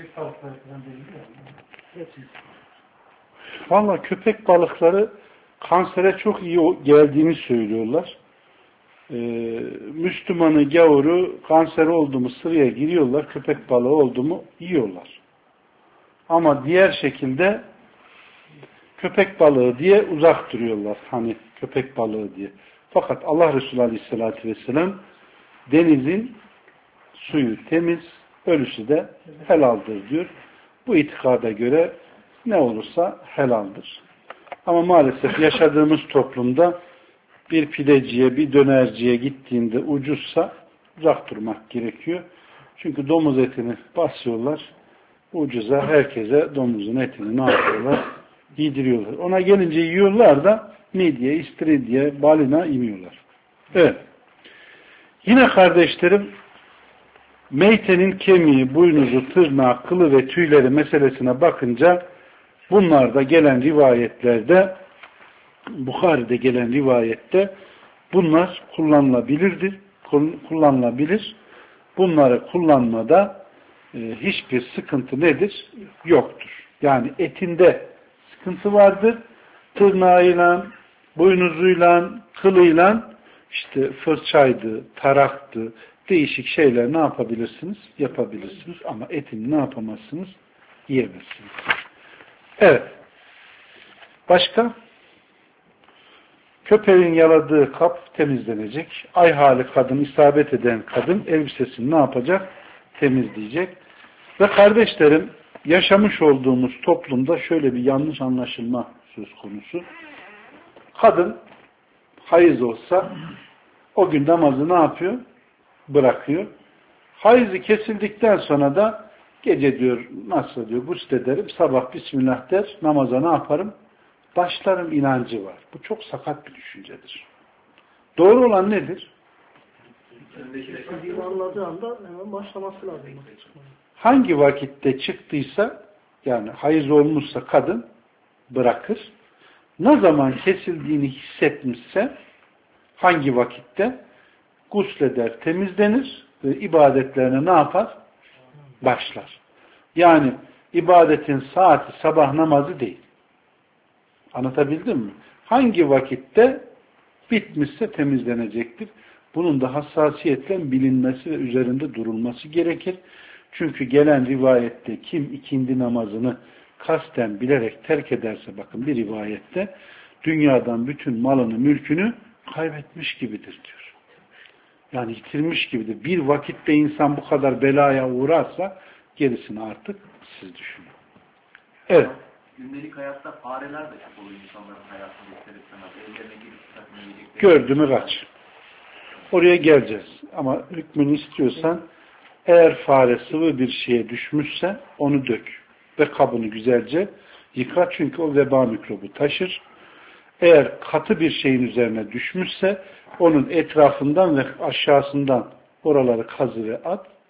Vallahi köpek balıkları kansere çok iyi geldiğini söylüyorlar. Ee, Müslümanı, gavuru kanser oldu mu sıraya giriyorlar, köpek balığı oldu mu yiyorlar. Ama diğer şekilde köpek balığı diye uzak duruyorlar. Hani köpek balığı diye. Fakat Allah Resulü Aleyhisselatü Vesselam denizin suyu temiz, ölüsü de helaldir diyor. Bu itikada göre ne olursa helaldir. Ama maalesef yaşadığımız toplumda bir pideciye, bir dönerciye gittiğinde ucuzsa uzak durmak gerekiyor. Çünkü domuz etini basıyorlar. Ucuza herkese domuzun etini ne yapıyorlar? Yediriyorlar. Ona gelince yiyorlar da midye, istiridye, balina yemiyorlar. Evet. Yine kardeşlerim meytenin kemiği, boynuzu, tırnağı, kılı ve tüyleri meselesine bakınca bunlarda gelen rivayetlerde Bukhari'de gelen rivayette bunlar kullanılabilirdir. Kullanılabilir. Bunları kullanmada e, hiçbir sıkıntı nedir? Yoktur. Yani etinde sıkıntı vardır. Tırnağıyla, boynuzuyla, kılıyla işte fırçaydı, taraktı, değişik şeyler ne yapabilirsiniz? Yapabilirsiniz. Ama etini ne yapamazsınız? Yiyemezsiniz. Evet. Başka? Köpeğin yaladığı kap temizlenecek. Ay hali kadın, isabet eden kadın elbisesini ne yapacak? Temizleyecek. Ve kardeşlerim, yaşamış olduğumuz toplumda şöyle bir yanlış anlaşılma söz konusu. Kadın hayız olsa o gün namazı ne yapıyor? Bırakıyor. Hayızı kesildikten sonra da gece diyor, nasıl diyor, guslederim, sabah Bismillah der, namaza ne yaparım? Başlarım inancı var. Bu çok sakat bir düşüncedir. Doğru olan nedir? Anladığı anda hemen başlaması lazım. Hangi vakitte çıktıysa, yani hayız olmuşsa kadın bırakır. Ne zaman kesildiğini hissetmişse hangi vakitte gusleder, temizlenir ve ibadetlerine ne yapar? Başlar. Yani ibadetin saati sabah namazı değil. Anlatabildim mi? Hangi vakitte bitmişse temizlenecektir. Bunun da hassasiyetle bilinmesi ve üzerinde durulması gerekir. Çünkü gelen rivayette kim ikindi namazını kasten bilerek terk ederse, bakın bir rivayette dünyadan bütün malını, mülkünü kaybetmiş gibidir diyor. Yani yitirmiş gibidir. Bir vakitte insan bu kadar belaya uğrarsa gerisini artık siz düşünün. Evet. Gündelik hayatta fareler de çok oluyor insanların hayatında ister istemez. Ellerine girip takımı yiyecekleri. Gördü mü kaç. Oraya geleceğiz. Ama hükmünü istiyorsan eğer fare sıvı bir şeye düşmüşse onu dök. Ve kabını güzelce yıka. Çünkü o veba mikrobu taşır. Eğer katı bir şeyin üzerine düşmüşse onun etrafından ve aşağısından oraları kazı ve at.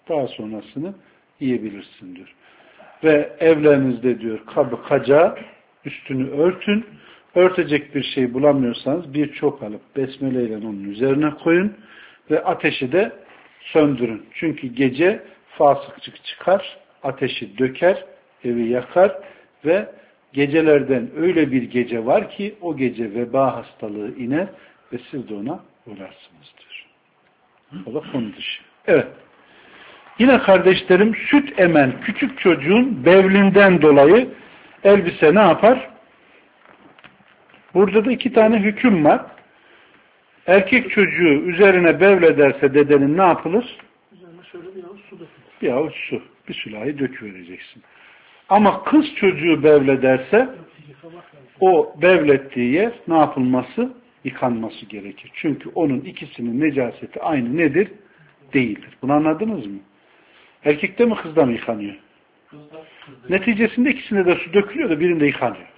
Daha sonrasını yiyebilirsin diyor. Ve evlerinizde diyor kabı kacağı üstünü örtün. Örtecek bir şey bulamıyorsanız bir çöp alıp besmele ile onun üzerine koyun ve ateşi de söndürün. Çünkü gece fasıkçık çıkar, ateşi döker, evi yakar ve gecelerden öyle bir gece var ki o gece veba hastalığı iner ve siz de ona uğrarsınız diyor. O da konu dışı. Evet. Yine kardeşlerim süt emen küçük çocuğun bevlinden dolayı elbise ne yapar? Burada da iki tane hüküm var. Erkek çocuğu üzerine bevlederse dedenin ne yapılır? Üzerine şöyle bir avuç su dökülür. Bir avuç su. Bir sülahi döküvereceksin. Ama kız çocuğu bevlederse o bevlettiği yer ne yapılması? Yıkanması gerekir. Çünkü onun ikisinin necaseti aynı nedir? Değildir. Bunu anladınız mı? Erkekte mi kızda mı yıkanıyor? Kızda, kızda. Neticesinde ikisinde de su dökülüyor da birinde yıkanıyor.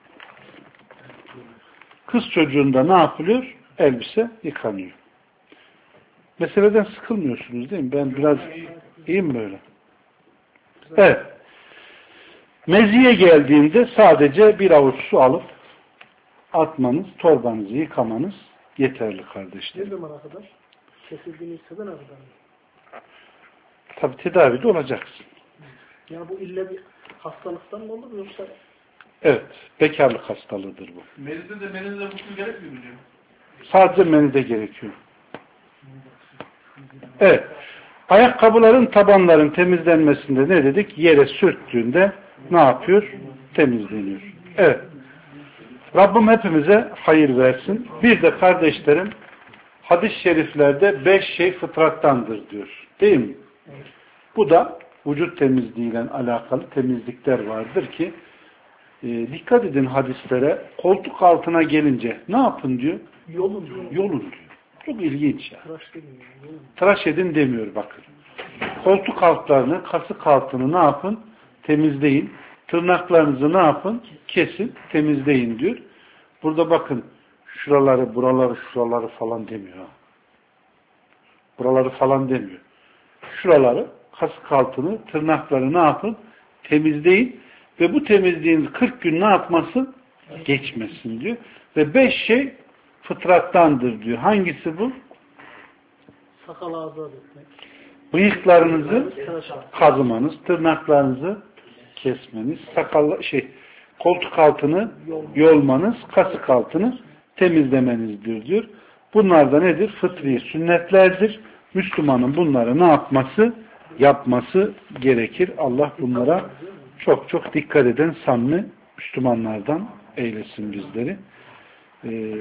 Kız çocuğunda ne yapılıyor? Elbise yıkanıyor. Meseleden sıkılmıyorsunuz değil mi? Ben biraz iyiyim böyle. Evet. Meziye geldiğinde sadece bir avuç su alıp atmanız, torbanızı yıkamanız yeterli kardeşler. Ne zamana kadar? Kesildiğini hisseden kadar mı? Tabi tedavide olacaksın. Ya bu illa bir hastalıktan mı olur yoksa? Evet. Bekarlık hastalığıdır bu. Menide de menide de bu su gerekmiyor mu diyor? Sadece menide gerekiyor. Evet. Ayakkabıların, tabanların temizlenmesinde ne dedik? Yere sürttüğünde ne yapıyor? Temizleniyor. Evet. Rabbim hepimize hayır versin. Bir de kardeşlerim hadis-i şeriflerde beş şey fıtrattandır diyor. Değil mi? Bu da vücut temizliğiyle alakalı temizlikler vardır ki e, dikkat edin hadislere. Koltuk altına gelince ne yapın diyor? Yolun diyor. Yolun diyor. Çok ilginç ya. Tıraş demiyor. Yolun. Tıraş edin demiyor bakın. Koltuk altlarını, kasık altını ne yapın? Temizleyin. Tırnaklarınızı ne yapın? Kesin, temizleyin diyor. Burada bakın şuraları, buraları, şuraları falan demiyor. Ha. Buraları falan demiyor. Şuraları, kasık altını, tırnakları ne yapın? Temizleyin. Ve bu temizliğiniz kırk gün ne yapmasın? Geçmesin diyor. Ve beş şey fıtrattandır diyor. Hangisi bu? Sakal azat etmek. Bıyıklarınızı kazımanız, tırnaklarınızı kesmeniz, sakal şey, koltuk altını yolmanız, kasık altını temizlemenizdir diyor. Bunlar da nedir? Fıtri sünnetlerdir. Müslümanın bunları ne yapması? Yapması gerekir. Allah bunlara çok çok dikkat eden samimi Müslümanlardan eylesin bizleri. Ee,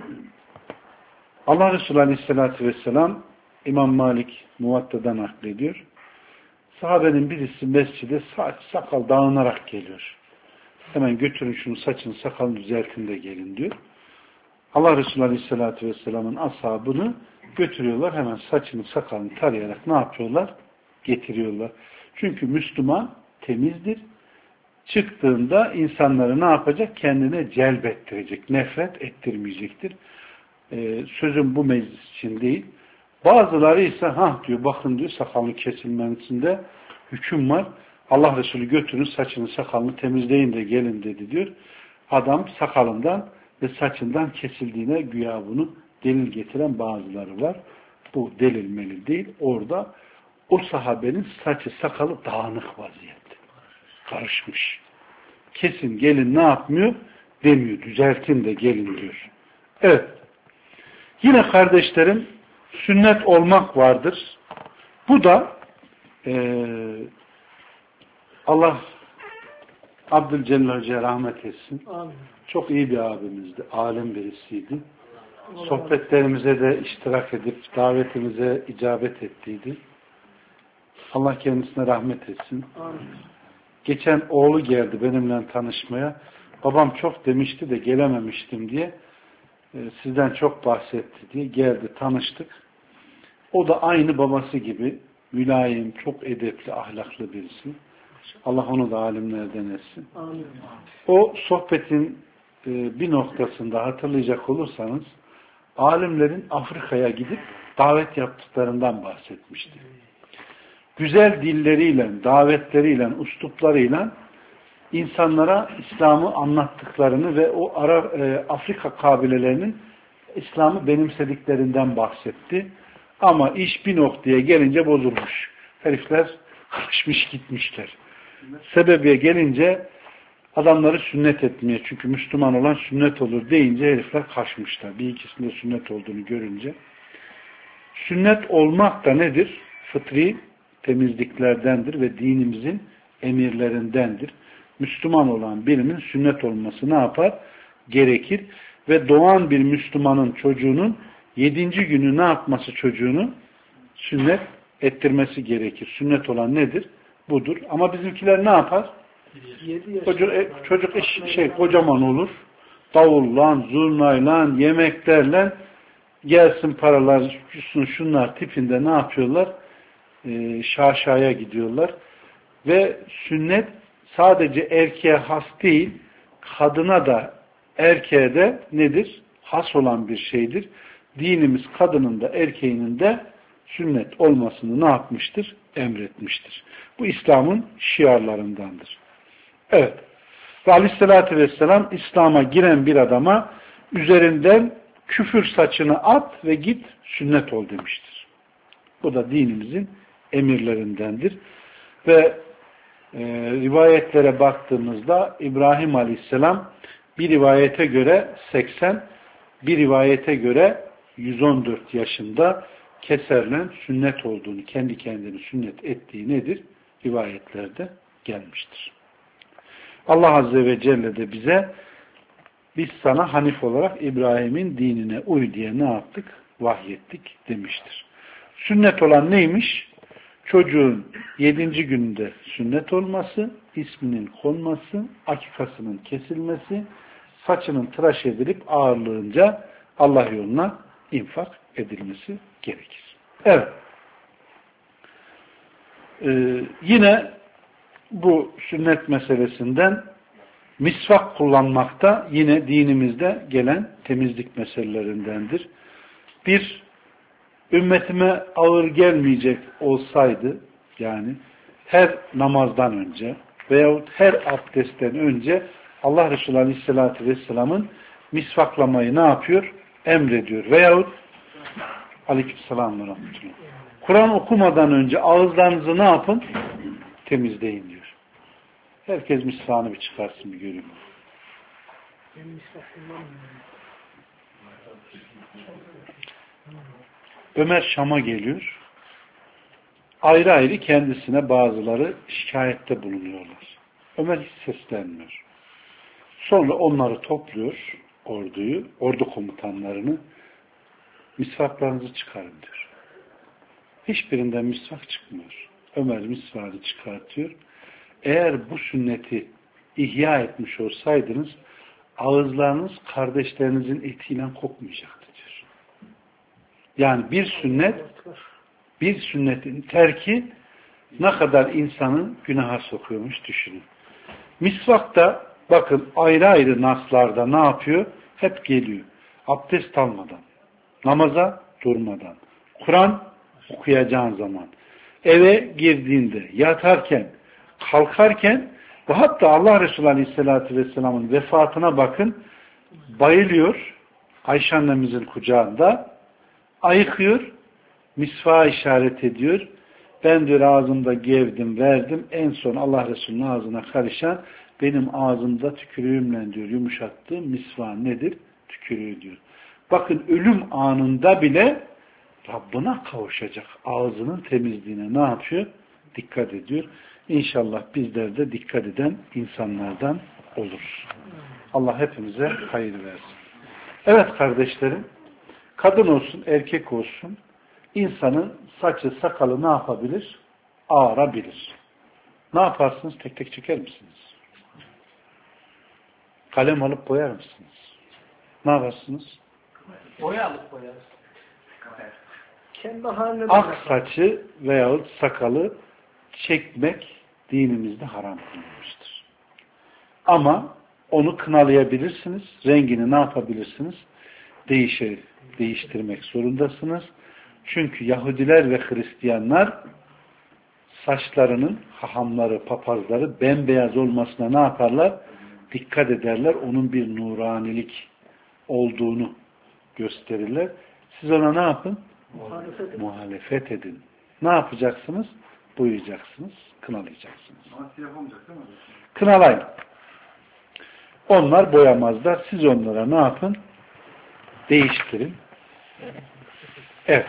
Allah Resulü Aleyhisselatü Vesselam İmam Malik Muvatta'dan naklediyor. Sahabenin birisi mescide saç, sakal dağınarak geliyor. Hemen götürün şunu saçını sakalını düzeltin de gelin diyor. Allah Resulü Aleyhisselatü Vesselam'ın ashabını götürüyorlar. Hemen saçını sakalını tarayarak ne yapıyorlar? Getiriyorlar. Çünkü Müslüman temizdir. Çıktığında insanları ne yapacak? Kendine celbettirecek. Nefret ettirmeyecektir. Ee, sözüm bu meclis için değil. Bazıları ise ha diyor bakın diyor sakalın kesilmesinde hüküm var. Allah Resulü götürün saçını sakalını temizleyin de gelin dedi diyor. Adam sakalından ve saçından kesildiğine güya bunu delil getiren bazıları var. Bu delil melil değil. Orada o sahabenin saçı sakalı dağınık vaziyette. Karışmış. Kesin gelin ne yapmıyor? Demiyor. Düzeltin de gelin diyor. Evet. Yine kardeşlerim sünnet olmak vardır. Bu da e, Allah Abdülcelil Hoca'ya rahmet etsin. Amin. Çok iyi bir abimizdi. Alim birisiydi. Sohbetlerimize de iştirak edip davetimize icabet ettiydi. Allah kendisine rahmet etsin. Amin. Geçen oğlu geldi benimle tanışmaya. Babam çok demişti de gelememiştim diye. Sizden çok bahsetti diye geldi, tanıştık. O da aynı babası gibi mülayim, çok edepli, ahlaklı birisi. Allah onu da alimlerden etsin. Amin. O sohbetin bir noktasında hatırlayacak olursanız alimlerin Afrika'ya gidip davet yaptıklarından bahsetmişti. güzel dilleriyle, davetleriyle, üsluplarıyla insanlara İslam'ı anlattıklarını ve o Ara, e, Afrika kabilelerinin İslam'ı benimsediklerinden bahsetti. Ama iş bir noktaya gelince bozulmuş. Herifler kaçmış gitmişler. Sebebiye gelince adamları sünnet etmeye, çünkü Müslüman olan sünnet olur deyince herifler kaçmışlar. Bir ikisinde sünnet olduğunu görünce. Sünnet olmak da nedir? Fıtri temizliklerdendir ve dinimizin emirlerindendir. Müslüman olan birinin sünnet olması ne yapar? Gerekir. Ve doğan bir Müslümanın çocuğunun yedinci günü ne yapması çocuğunu? Sünnet ettirmesi gerekir. Sünnet olan nedir? Budur. Ama bizimkiler ne yapar? Çocuk, çocuk şey kocaman olur. Davulla, zurnayla, yemeklerle gelsin paralar, şunlar, şunlar tipinde ne yapıyorlar? Ee, şaşaya gidiyorlar. Ve sünnet sadece erkeğe has değil, kadına da erkeğe de nedir? Has olan bir şeydir. Dinimiz kadının da erkeğinin de sünnet olmasını ne yapmıştır? Emretmiştir. Bu İslam'ın şiarlarındandır. Evet. Ve Aleyhisselatü Vesselam İslam'a giren bir adama üzerinden küfür saçını at ve git sünnet ol demiştir. Bu da dinimizin emirlerindendir. Ve e, rivayetlere baktığımızda İbrahim Aleyhisselam bir rivayete göre seksen, bir rivayete göre yüz on dört yaşında keserle sünnet olduğunu, kendi kendini sünnet ettiği nedir? Rivayetlerde gelmiştir. Allah Azze ve Celle de bize biz sana Hanif olarak İbrahim'in dinine uy diye ne yaptık? Vahyettik demiştir. Sünnet olan neymiş? Çocuğun yedinci günde sünnet olması, isminin konması, akikasının kesilmesi, saçının tıraş edilip ağırlığınca Allah yoluna infak edilmesi gerekir. Evet. Ee, yine bu sünnet meselesinden misvak kullanmakta yine dinimizde gelen temizlik meselelerindendir. Bir, ümmetime ağır gelmeyecek olsaydı, yani her namazdan önce veyahut her abdestten önce Allah Resulü Aleyhisselatü Vesselam'ın misvaklamayı ne yapıyor? Emrediyor. Veyahut Aleykümselam ve Rahmetullah. Kur'an okumadan önce ağızlarınızı ne yapın? Temizleyin diyor. Herkes misvağını bir çıkarsın, bir göreyim. Ömer Şam'a geliyor. Ayrı ayrı kendisine bazıları şikayette bulunuyorlar. Ömer hiç seslenmiyor. Sonra onları topluyor, orduyu, ordu komutanlarını, misvaklarınızı çıkarın diyor. Hiçbirinden misvak çıkmıyor. Ömer misvağını çıkartıyor. Eğer bu sünneti ihya etmiş olsaydınız ağızlarınız kardeşlerinizin etiyle kokmayacaktı diyor. Yani bir sünnet bir sünnetin terki ne kadar insanın günaha sokuyormuş düşünün. Misvak da bakın ayrı ayrı naslarda ne yapıyor? Hep geliyor. Abdest almadan, namaza durmadan, Kur'an okuyacağın zaman, eve girdiğinde, yatarken, kalkarken ve hatta Allah Resulü Aleyhisselatü Vesselam'ın vefatına bakın, bayılıyor Ayşe annemizin kucağında, ayıkıyor, misvağa işaret ediyor. Ben diyor ağzımda gevdim, verdim. En son Allah Resulü'nün ağzına karışan benim ağzımda tükürüğümle diyor yumuşattığım misva nedir? Tükürüğü diyor. Bakın ölüm anında bile Rabbına kavuşacak. Ağzının temizliğine ne yapıyor? Dikkat ediyor. İnşallah bizler de dikkat eden insanlardan oluruz. Allah hepimize hayır versin. Evet kardeşlerim, kadın olsun, erkek olsun, insanın saçı, sakalı ne yapabilir? Ağarabilir. Ne yaparsınız? Tek tek çeker misiniz? Kalem alıp boyar mısınız? Ne yaparsınız? Boya alıp boyarız. Kendi haline Ak saçı veyahut sakalı çekmek dinimizde haram kılınmıştır. Ama onu kınalayabilirsiniz. Rengini ne yapabilirsiniz? Değişir, değiştirmek zorundasınız. Çünkü Yahudiler ve Hristiyanlar saçlarının hahamları, papazları bembeyaz olmasına ne yaparlar? Dikkat ederler. Onun bir nuranilik olduğunu gösterirler. Siz ona ne yapın? Muhalefet edin. Muhalefet edin. Ne yapacaksınız? Boyayacaksınız, kınalayacaksınız. Kınalayın. Onlar boyamazlar. Siz onlara ne yapın? Değiştirin. Evet.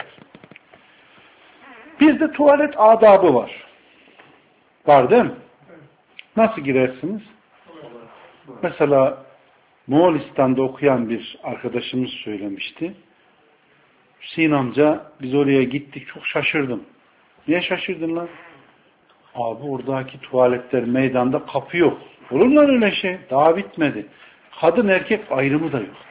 Bizde tuvalet adabı var. Var değil mi? Nasıl girersiniz? Mesela Moğolistan'da okuyan bir arkadaşımız söylemişti. Hüseyin amca biz oraya gittik, çok şaşırdım. Niye şaşırdın lan? Abi oradaki tuvaletler meydanda, kapı yok. Olur mu öyle şey? Daha bitmedi. Kadın erkek ayrımı da yok.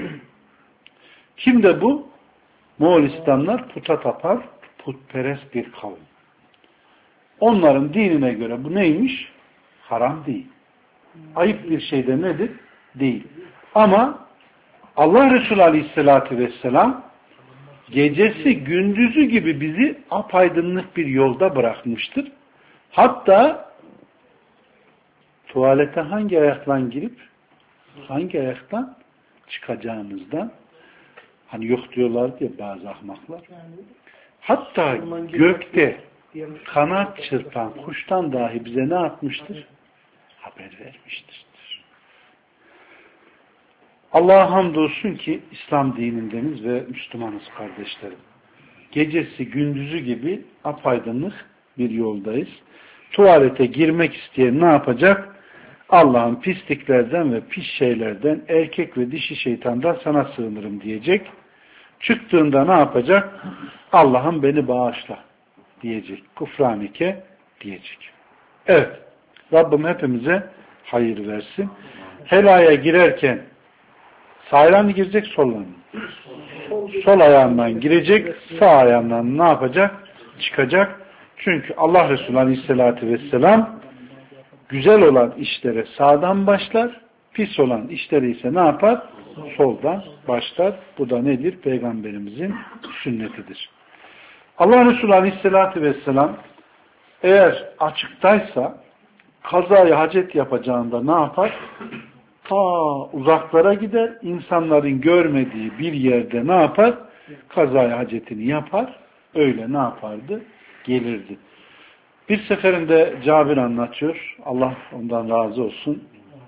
Kim de bu? Moğolistanlar puta tapar, putperest bir kavim. Onların dinine göre bu neymiş? Haram değil. Ayıp bir şey de nedir? Değil. Ama Allah Resulü Aleyhisselatü Vesselam gecesi gündüzü gibi bizi apaydınlık bir yolda bırakmıştır. Hatta tuvalete hangi ayaktan girip hangi ayaktan çıkacağımızdan, hani yok diyorlar diye bazı ahmaklar, hatta gökte kanat çırpan kuştan dahi bize ne yapmıştır? Haber vermiştir. Allah'a hamdolsun ki İslam dinindeniz ve Müslümanız kardeşlerim. Gecesi gündüzü gibi apaydınlık bir yoldayız. Tuvalete girmek isteyen ne yapacak? Allah'ın pisliklerden ve pis şeylerden, erkek ve dişi şeytandan sana sığınırım diyecek. Çıktığında ne yapacak? Allah'ım beni bağışla diyecek. Kufranike diyecek. Evet. Rabbim hepimize hayır versin. Helaya girerken sağ ayağından mı girecek, solla mı? Sol ayağından girecek, sağ ayağından ne yapacak? Çıkacak. Çünkü Allah Resulü Aleyhisselatü Vesselam güzel olan işlere sağdan başlar, pis olan işleri ise ne yapar? Soldan başlar. Bu da nedir? Peygamberimizin sünnetidir. Allah Resulü Aleyhisselatü Vesselam eğer açıktaysa kazayı hacet yapacağında ne yapar? Ta uzaklara gider, insanların görmediği bir yerde ne yapar? Kazayı hacetini yapar. Öyle ne yapardı? Gelirdi. Bir seferinde Cabir anlatıyor. Allah ondan razı olsun.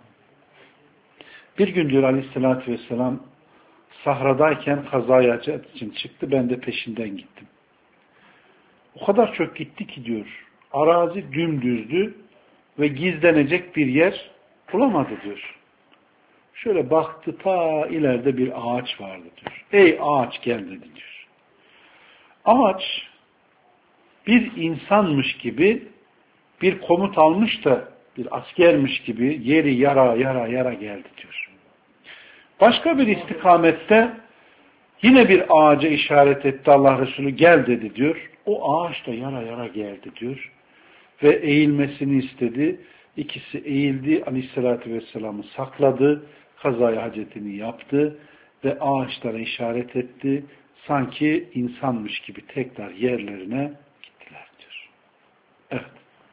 Bir gün diyor Aleyhisselatü Vesselam sahradayken kazayı hacet için çıktı. Ben de peşinden gittim. O kadar çok gitti ki diyor. Arazi dümdüzdü ve gizlenecek bir yer bulamadı diyor. Şöyle baktı, ta ileride bir ağaç vardı diyor. Ey ağaç gel dedi diyor. Ağaç bir insanmış gibi bir komut almış da bir askermiş gibi yeri yara yara yara geldi diyor. Başka bir istikamette yine bir ağaca işaret etti Allah Resulü, gel dedi diyor. O ağaç da yara yara geldi diyor. Ve eğilmesini istedi. İkisi eğildi. Aleyhissalatü Vesselam'ı sakladı. Kazayı hacetini yaptı. Ve ağaçlara işaret etti. Sanki insanmış gibi tekrar yerlerine gittiler diyor. Evet.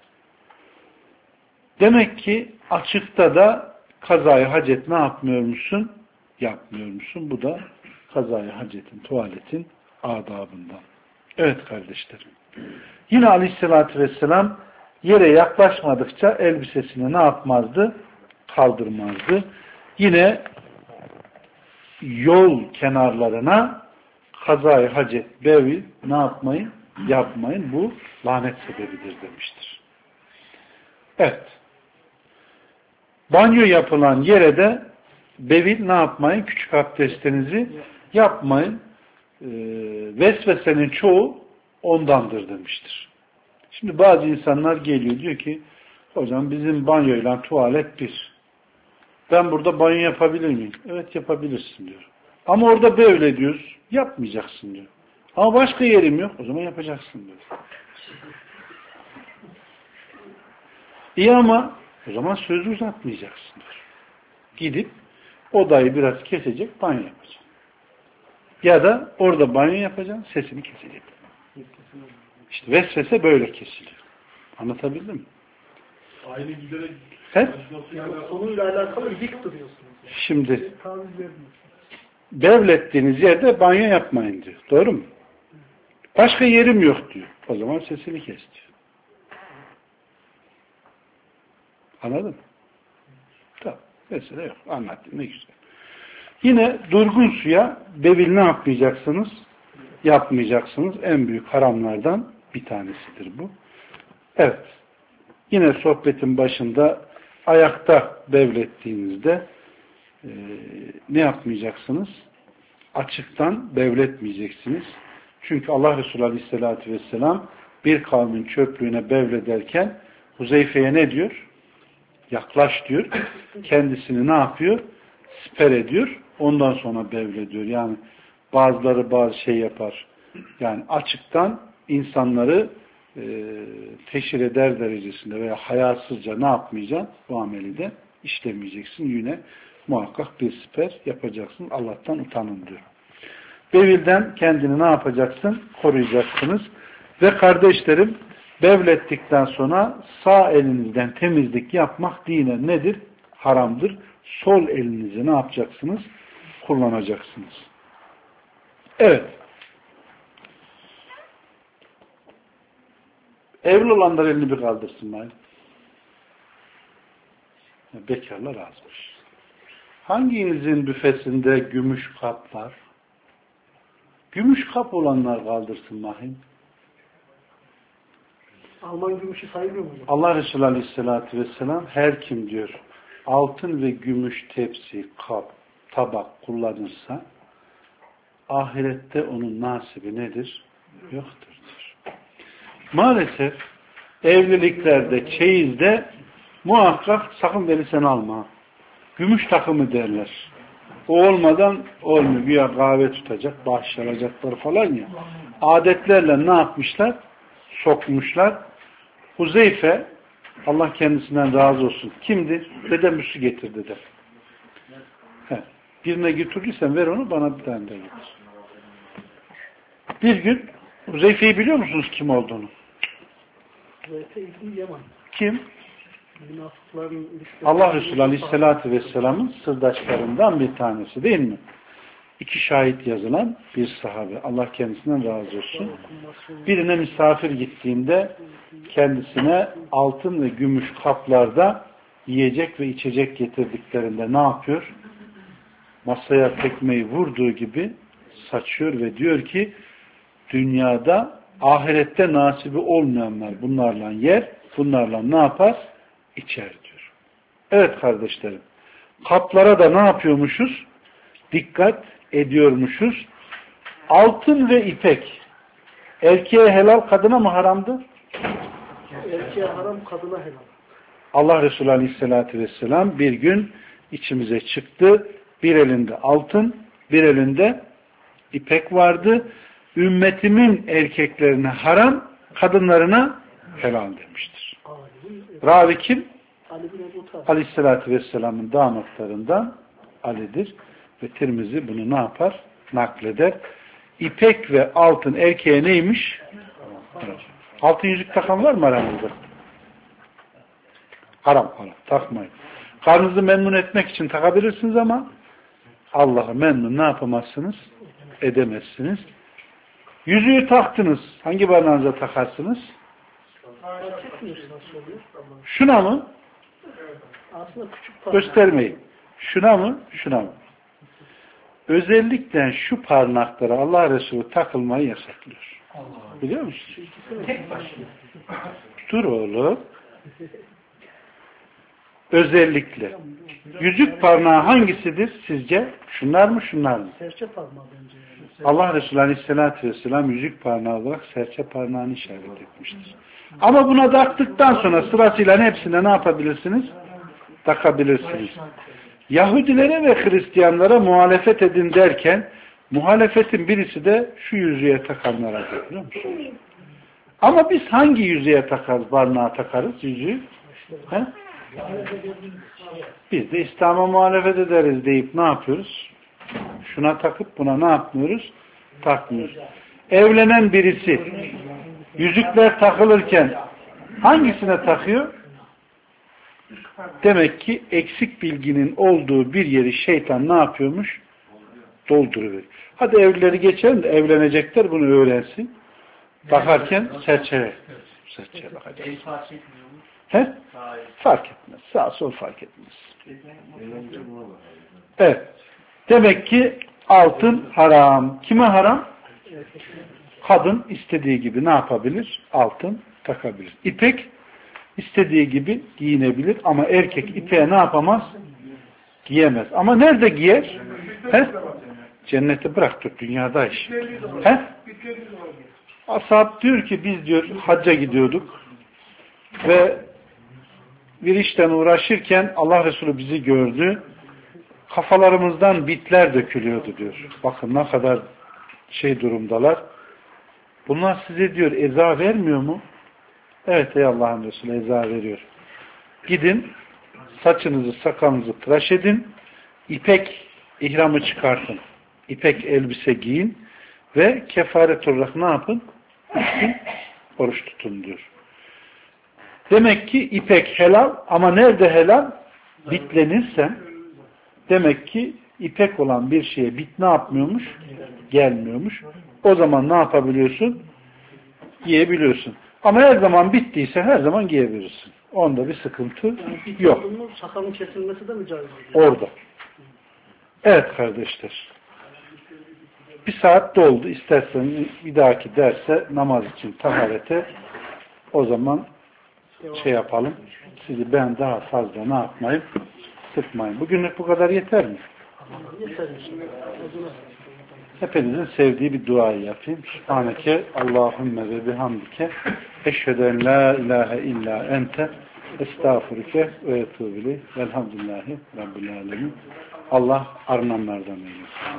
Demek ki açıkta da kazayı hacet ne yapmıyor musun? Yapmıyor musun? Bu da kazayı hacetin, tuvaletin adabından. Evet kardeşlerim. Yine Aleyhisselatü Vesselam yere yaklaşmadıkça elbisesini ne yapmazdı? Kaldırmazdı. Yine yol kenarlarına kazayı hacet, bevil ne yapmayın? Yapmayın. Bu lanet sebebidir demiştir. Evet. Banyo yapılan yere de bevil ne yapmayın? Küçük abdestinizi yapmayın. Ee, vesvesenin çoğu ondandır demiştir. Şimdi bazı insanlar geliyor diyor ki hocam bizim banyoyla tuvalet bir. Ben burada banyo yapabilir miyim? Evet yapabilirsin diyor. Ama orada böyle diyoruz. Yapmayacaksın diyor. Ama başka yerim yok. O zaman yapacaksın diyor. İyi ama o zaman sözü uzatmayacaksın diyor. Gidip odayı biraz kesecek, banyo yapacak. Ya da orada banyo yapacaksın, sesini kesecek. İşte vesvese böyle kesiliyor. Anlatabildim mi? Aynı giderek He? Yani konuyla alakalı dik duruyorsunuz. Yani. Şimdi Taviz vermiyorsunuz. bevlettiğiniz yerde banyo yapmayın diyor. Doğru mu? Başka yerim yok diyor. O zaman sesini kes diyor. Anladın mı? Tamam. Mesele yok. Anlattım. Ne güzel. Yine durgun suya bevil ne yapmayacaksınız? Yapmayacaksınız. En büyük haramlardan bir tanesidir bu. Evet. Yine sohbetin başında ayakta bevlettiğinizde e, ne yapmayacaksınız? Açıktan bevletmeyeceksiniz. Çünkü Allah Resulü Aleyhisselatü Vesselam bir kavmin çöplüğüne bevlederken Huzeyfe'ye ne diyor? Yaklaş diyor. Kendisini ne yapıyor? Siper ediyor. Ondan sonra bevlediyor. Yani bazıları bazı şey yapar. Yani açıktan insanları e, teşhir eder derecesinde veya hayasızca ne yapmayacaksın? Bu ameli de işlemeyeceksin. Yine muhakkak bir siper yapacaksın. Allah'tan utanın diyor. Bevilden kendini ne yapacaksın? Koruyacaksınız. Ve kardeşlerim, bevlettikten sonra sağ elinizden temizlik yapmak dinen nedir? Haramdır. Sol elinizi ne yapacaksınız? Kullanacaksınız. Evet. Evli olanlar elini bir kaldırsın bari. Bekarlar azmış. Hanginizin büfesinde gümüş kap var? Gümüş kap olanlar kaldırsın bakayım. Alman gümüşü sayılıyor mu? Allah Resulü Aleyhisselatü Vesselam her kim diyor altın ve gümüş tepsi, kap, tabak kullanırsa ahirette onun nasibi nedir? Yoktur diyor. Maalesef evliliklerde, çeyizde muhakkak sakın beni sen alma. Gümüş takımı derler. O olmadan olmuyor. Güya kahve tutacak, bahşişalacaklar falan ya. Adetlerle ne yapmışlar? Sokmuşlar. Huzeyfe, Allah kendisinden razı olsun. Kimdi? Dedem su getir dedem. He. Birine götürdüysen ver onu, bana bir tane de getir. Bir gün Huzeyfe'yi biliyor musunuz kim olduğunu? Huzeyfe İbni Yaman. Kim? Münafıkların Allah Resulü Aleyhisselatü Vesselam'ın sırdaşlarından bir tanesi değil mi? İki şahit yazılan bir sahabe. Allah kendisinden razı olsun. Birine misafir gittiğinde kendisine altın ve gümüş kaplarda yiyecek ve içecek getirdiklerinde ne yapıyor? Masaya tekmeyi vurduğu gibi saçıyor ve diyor ki dünyada ahirette nasibi olmayanlar bunlarla yer, bunlarla ne yapar? İçer diyor. Evet kardeşlerim. Kaplara da ne yapıyormuşuz? Dikkat ediyormuşuz. Altın ve ipek erkeğe helal, kadına mı haramdı? Erkeğe haram, kadına helal. Allah Resulü Aleyhisselatü Vesselam bir gün içimize çıktı. Bir elinde altın, bir elinde ipek vardı. Ümmetimin erkeklerine haram, kadınlarına helal demiştir. Ravi kim? Aleyhisselatü Vesselam'ın damatlarından Ali'dir. Ve Tirmizi bunu ne yapar? Nakleder. İpek ve altın erkeğe neymiş? Altın yüzük takan var mı aranızda? Haram, haram. Takmayın. Karnınızı memnun etmek için takabilirsiniz ama Allah'ı memnun ne yapamazsınız? Edemezsiniz. Yüzüğü taktınız. Hangi parmağınıza takarsınız? Şuna mı? Göstermeyin. Şuna mı? Şuna mı? Özellikle şu parmaklara Allah Resulü takılmayı yasaklıyor. Biliyor musun? Tek başına. Dur oğlum. Özellikle. Yüzük parmağı hangisidir sizce? Şunlar mı şunlar mı? Serçe parmağı bence. Allah Resulü Aleyhisselatü Vesselam yüzük parmağı olarak serçe parmağını işaret etmiştir. Ama buna taktıktan sonra sırasıyla hepsine ne yapabilirsiniz? Takabilirsiniz. Yahudilere ve Hristiyanlara muhalefet edin derken muhalefetin birisi de şu yüzüğe takanlara biliyor musunuz? Ama biz hangi yüzüğe takarız, parmağa takarız yüzüğü? He? Biz de İslam'a muhalefet ederiz deyip ne yapıyoruz? Şuna takıp buna ne yapmıyoruz? Takmıyoruz. Evlenen birisi yüzükler takılırken Hangisine takıyor? Demek ki eksik bilginin olduğu bir yeri şeytan ne yapıyormuş? Dolduruyor. Hadi evlileri geçelim de evlenecekler bunu öğrensin. Bakarken serçe. Serçeye bakacak. He? Fark etmez. Sağ sol fark etmez. Evet. Demek ki altın haram. Kime haram? Kadın istediği gibi ne yapabilir? Altın takabilir. İpek istediği gibi giyinebilir ama erkek ipeğe ne yapamaz? Giyemez. Ama nerede giyer? He? Cenneti bırak dur, dünyada iş. He? Ashab diyor ki biz diyor hacca gidiyorduk ve bir işten uğraşırken Allah Resulü bizi gördü. Kafalarımızdan bitler dökülüyordu diyor. Bakın ne kadar şey durumdalar. Bunlar size diyor eza vermiyor mu? Evet ey Allah'ın Resulü eza veriyor. Gidin saçınızı sakalınızı tıraş edin. İpek ihramı çıkartın. İpek elbise giyin ve kefaret olarak ne yapın? Oruç tutun diyor. Demek ki ipek helal ama nerede helal? Bitlenirsen demek ki ipek olan bir şeye bit ne yapmıyormuş? Gelmiyormuş. O zaman ne yapabiliyorsun? Giyebiliyorsun. Ama her zaman bittiyse her zaman giyebilirsin. Onda bir sıkıntı yani yok. Sakalın kesilmesi de mi caiz? Orada. Evet kardeşler. Bir saat doldu. İstersen bir dahaki derse namaz için taharete o zaman şey yapalım. Sizi ben daha fazla ne yapmayayım? Sıkmayın. Bugünlük bu kadar yeter mi? Yeter. Hepinizin sevdiği bir duayı yapayım. Subhaneke Allahümme ve bihamdike eşhedü en la ilahe illa ente estağfurike ve etûbü ileyh velhamdülillahi rabbil alemin. Allah arınanlardan eylesin.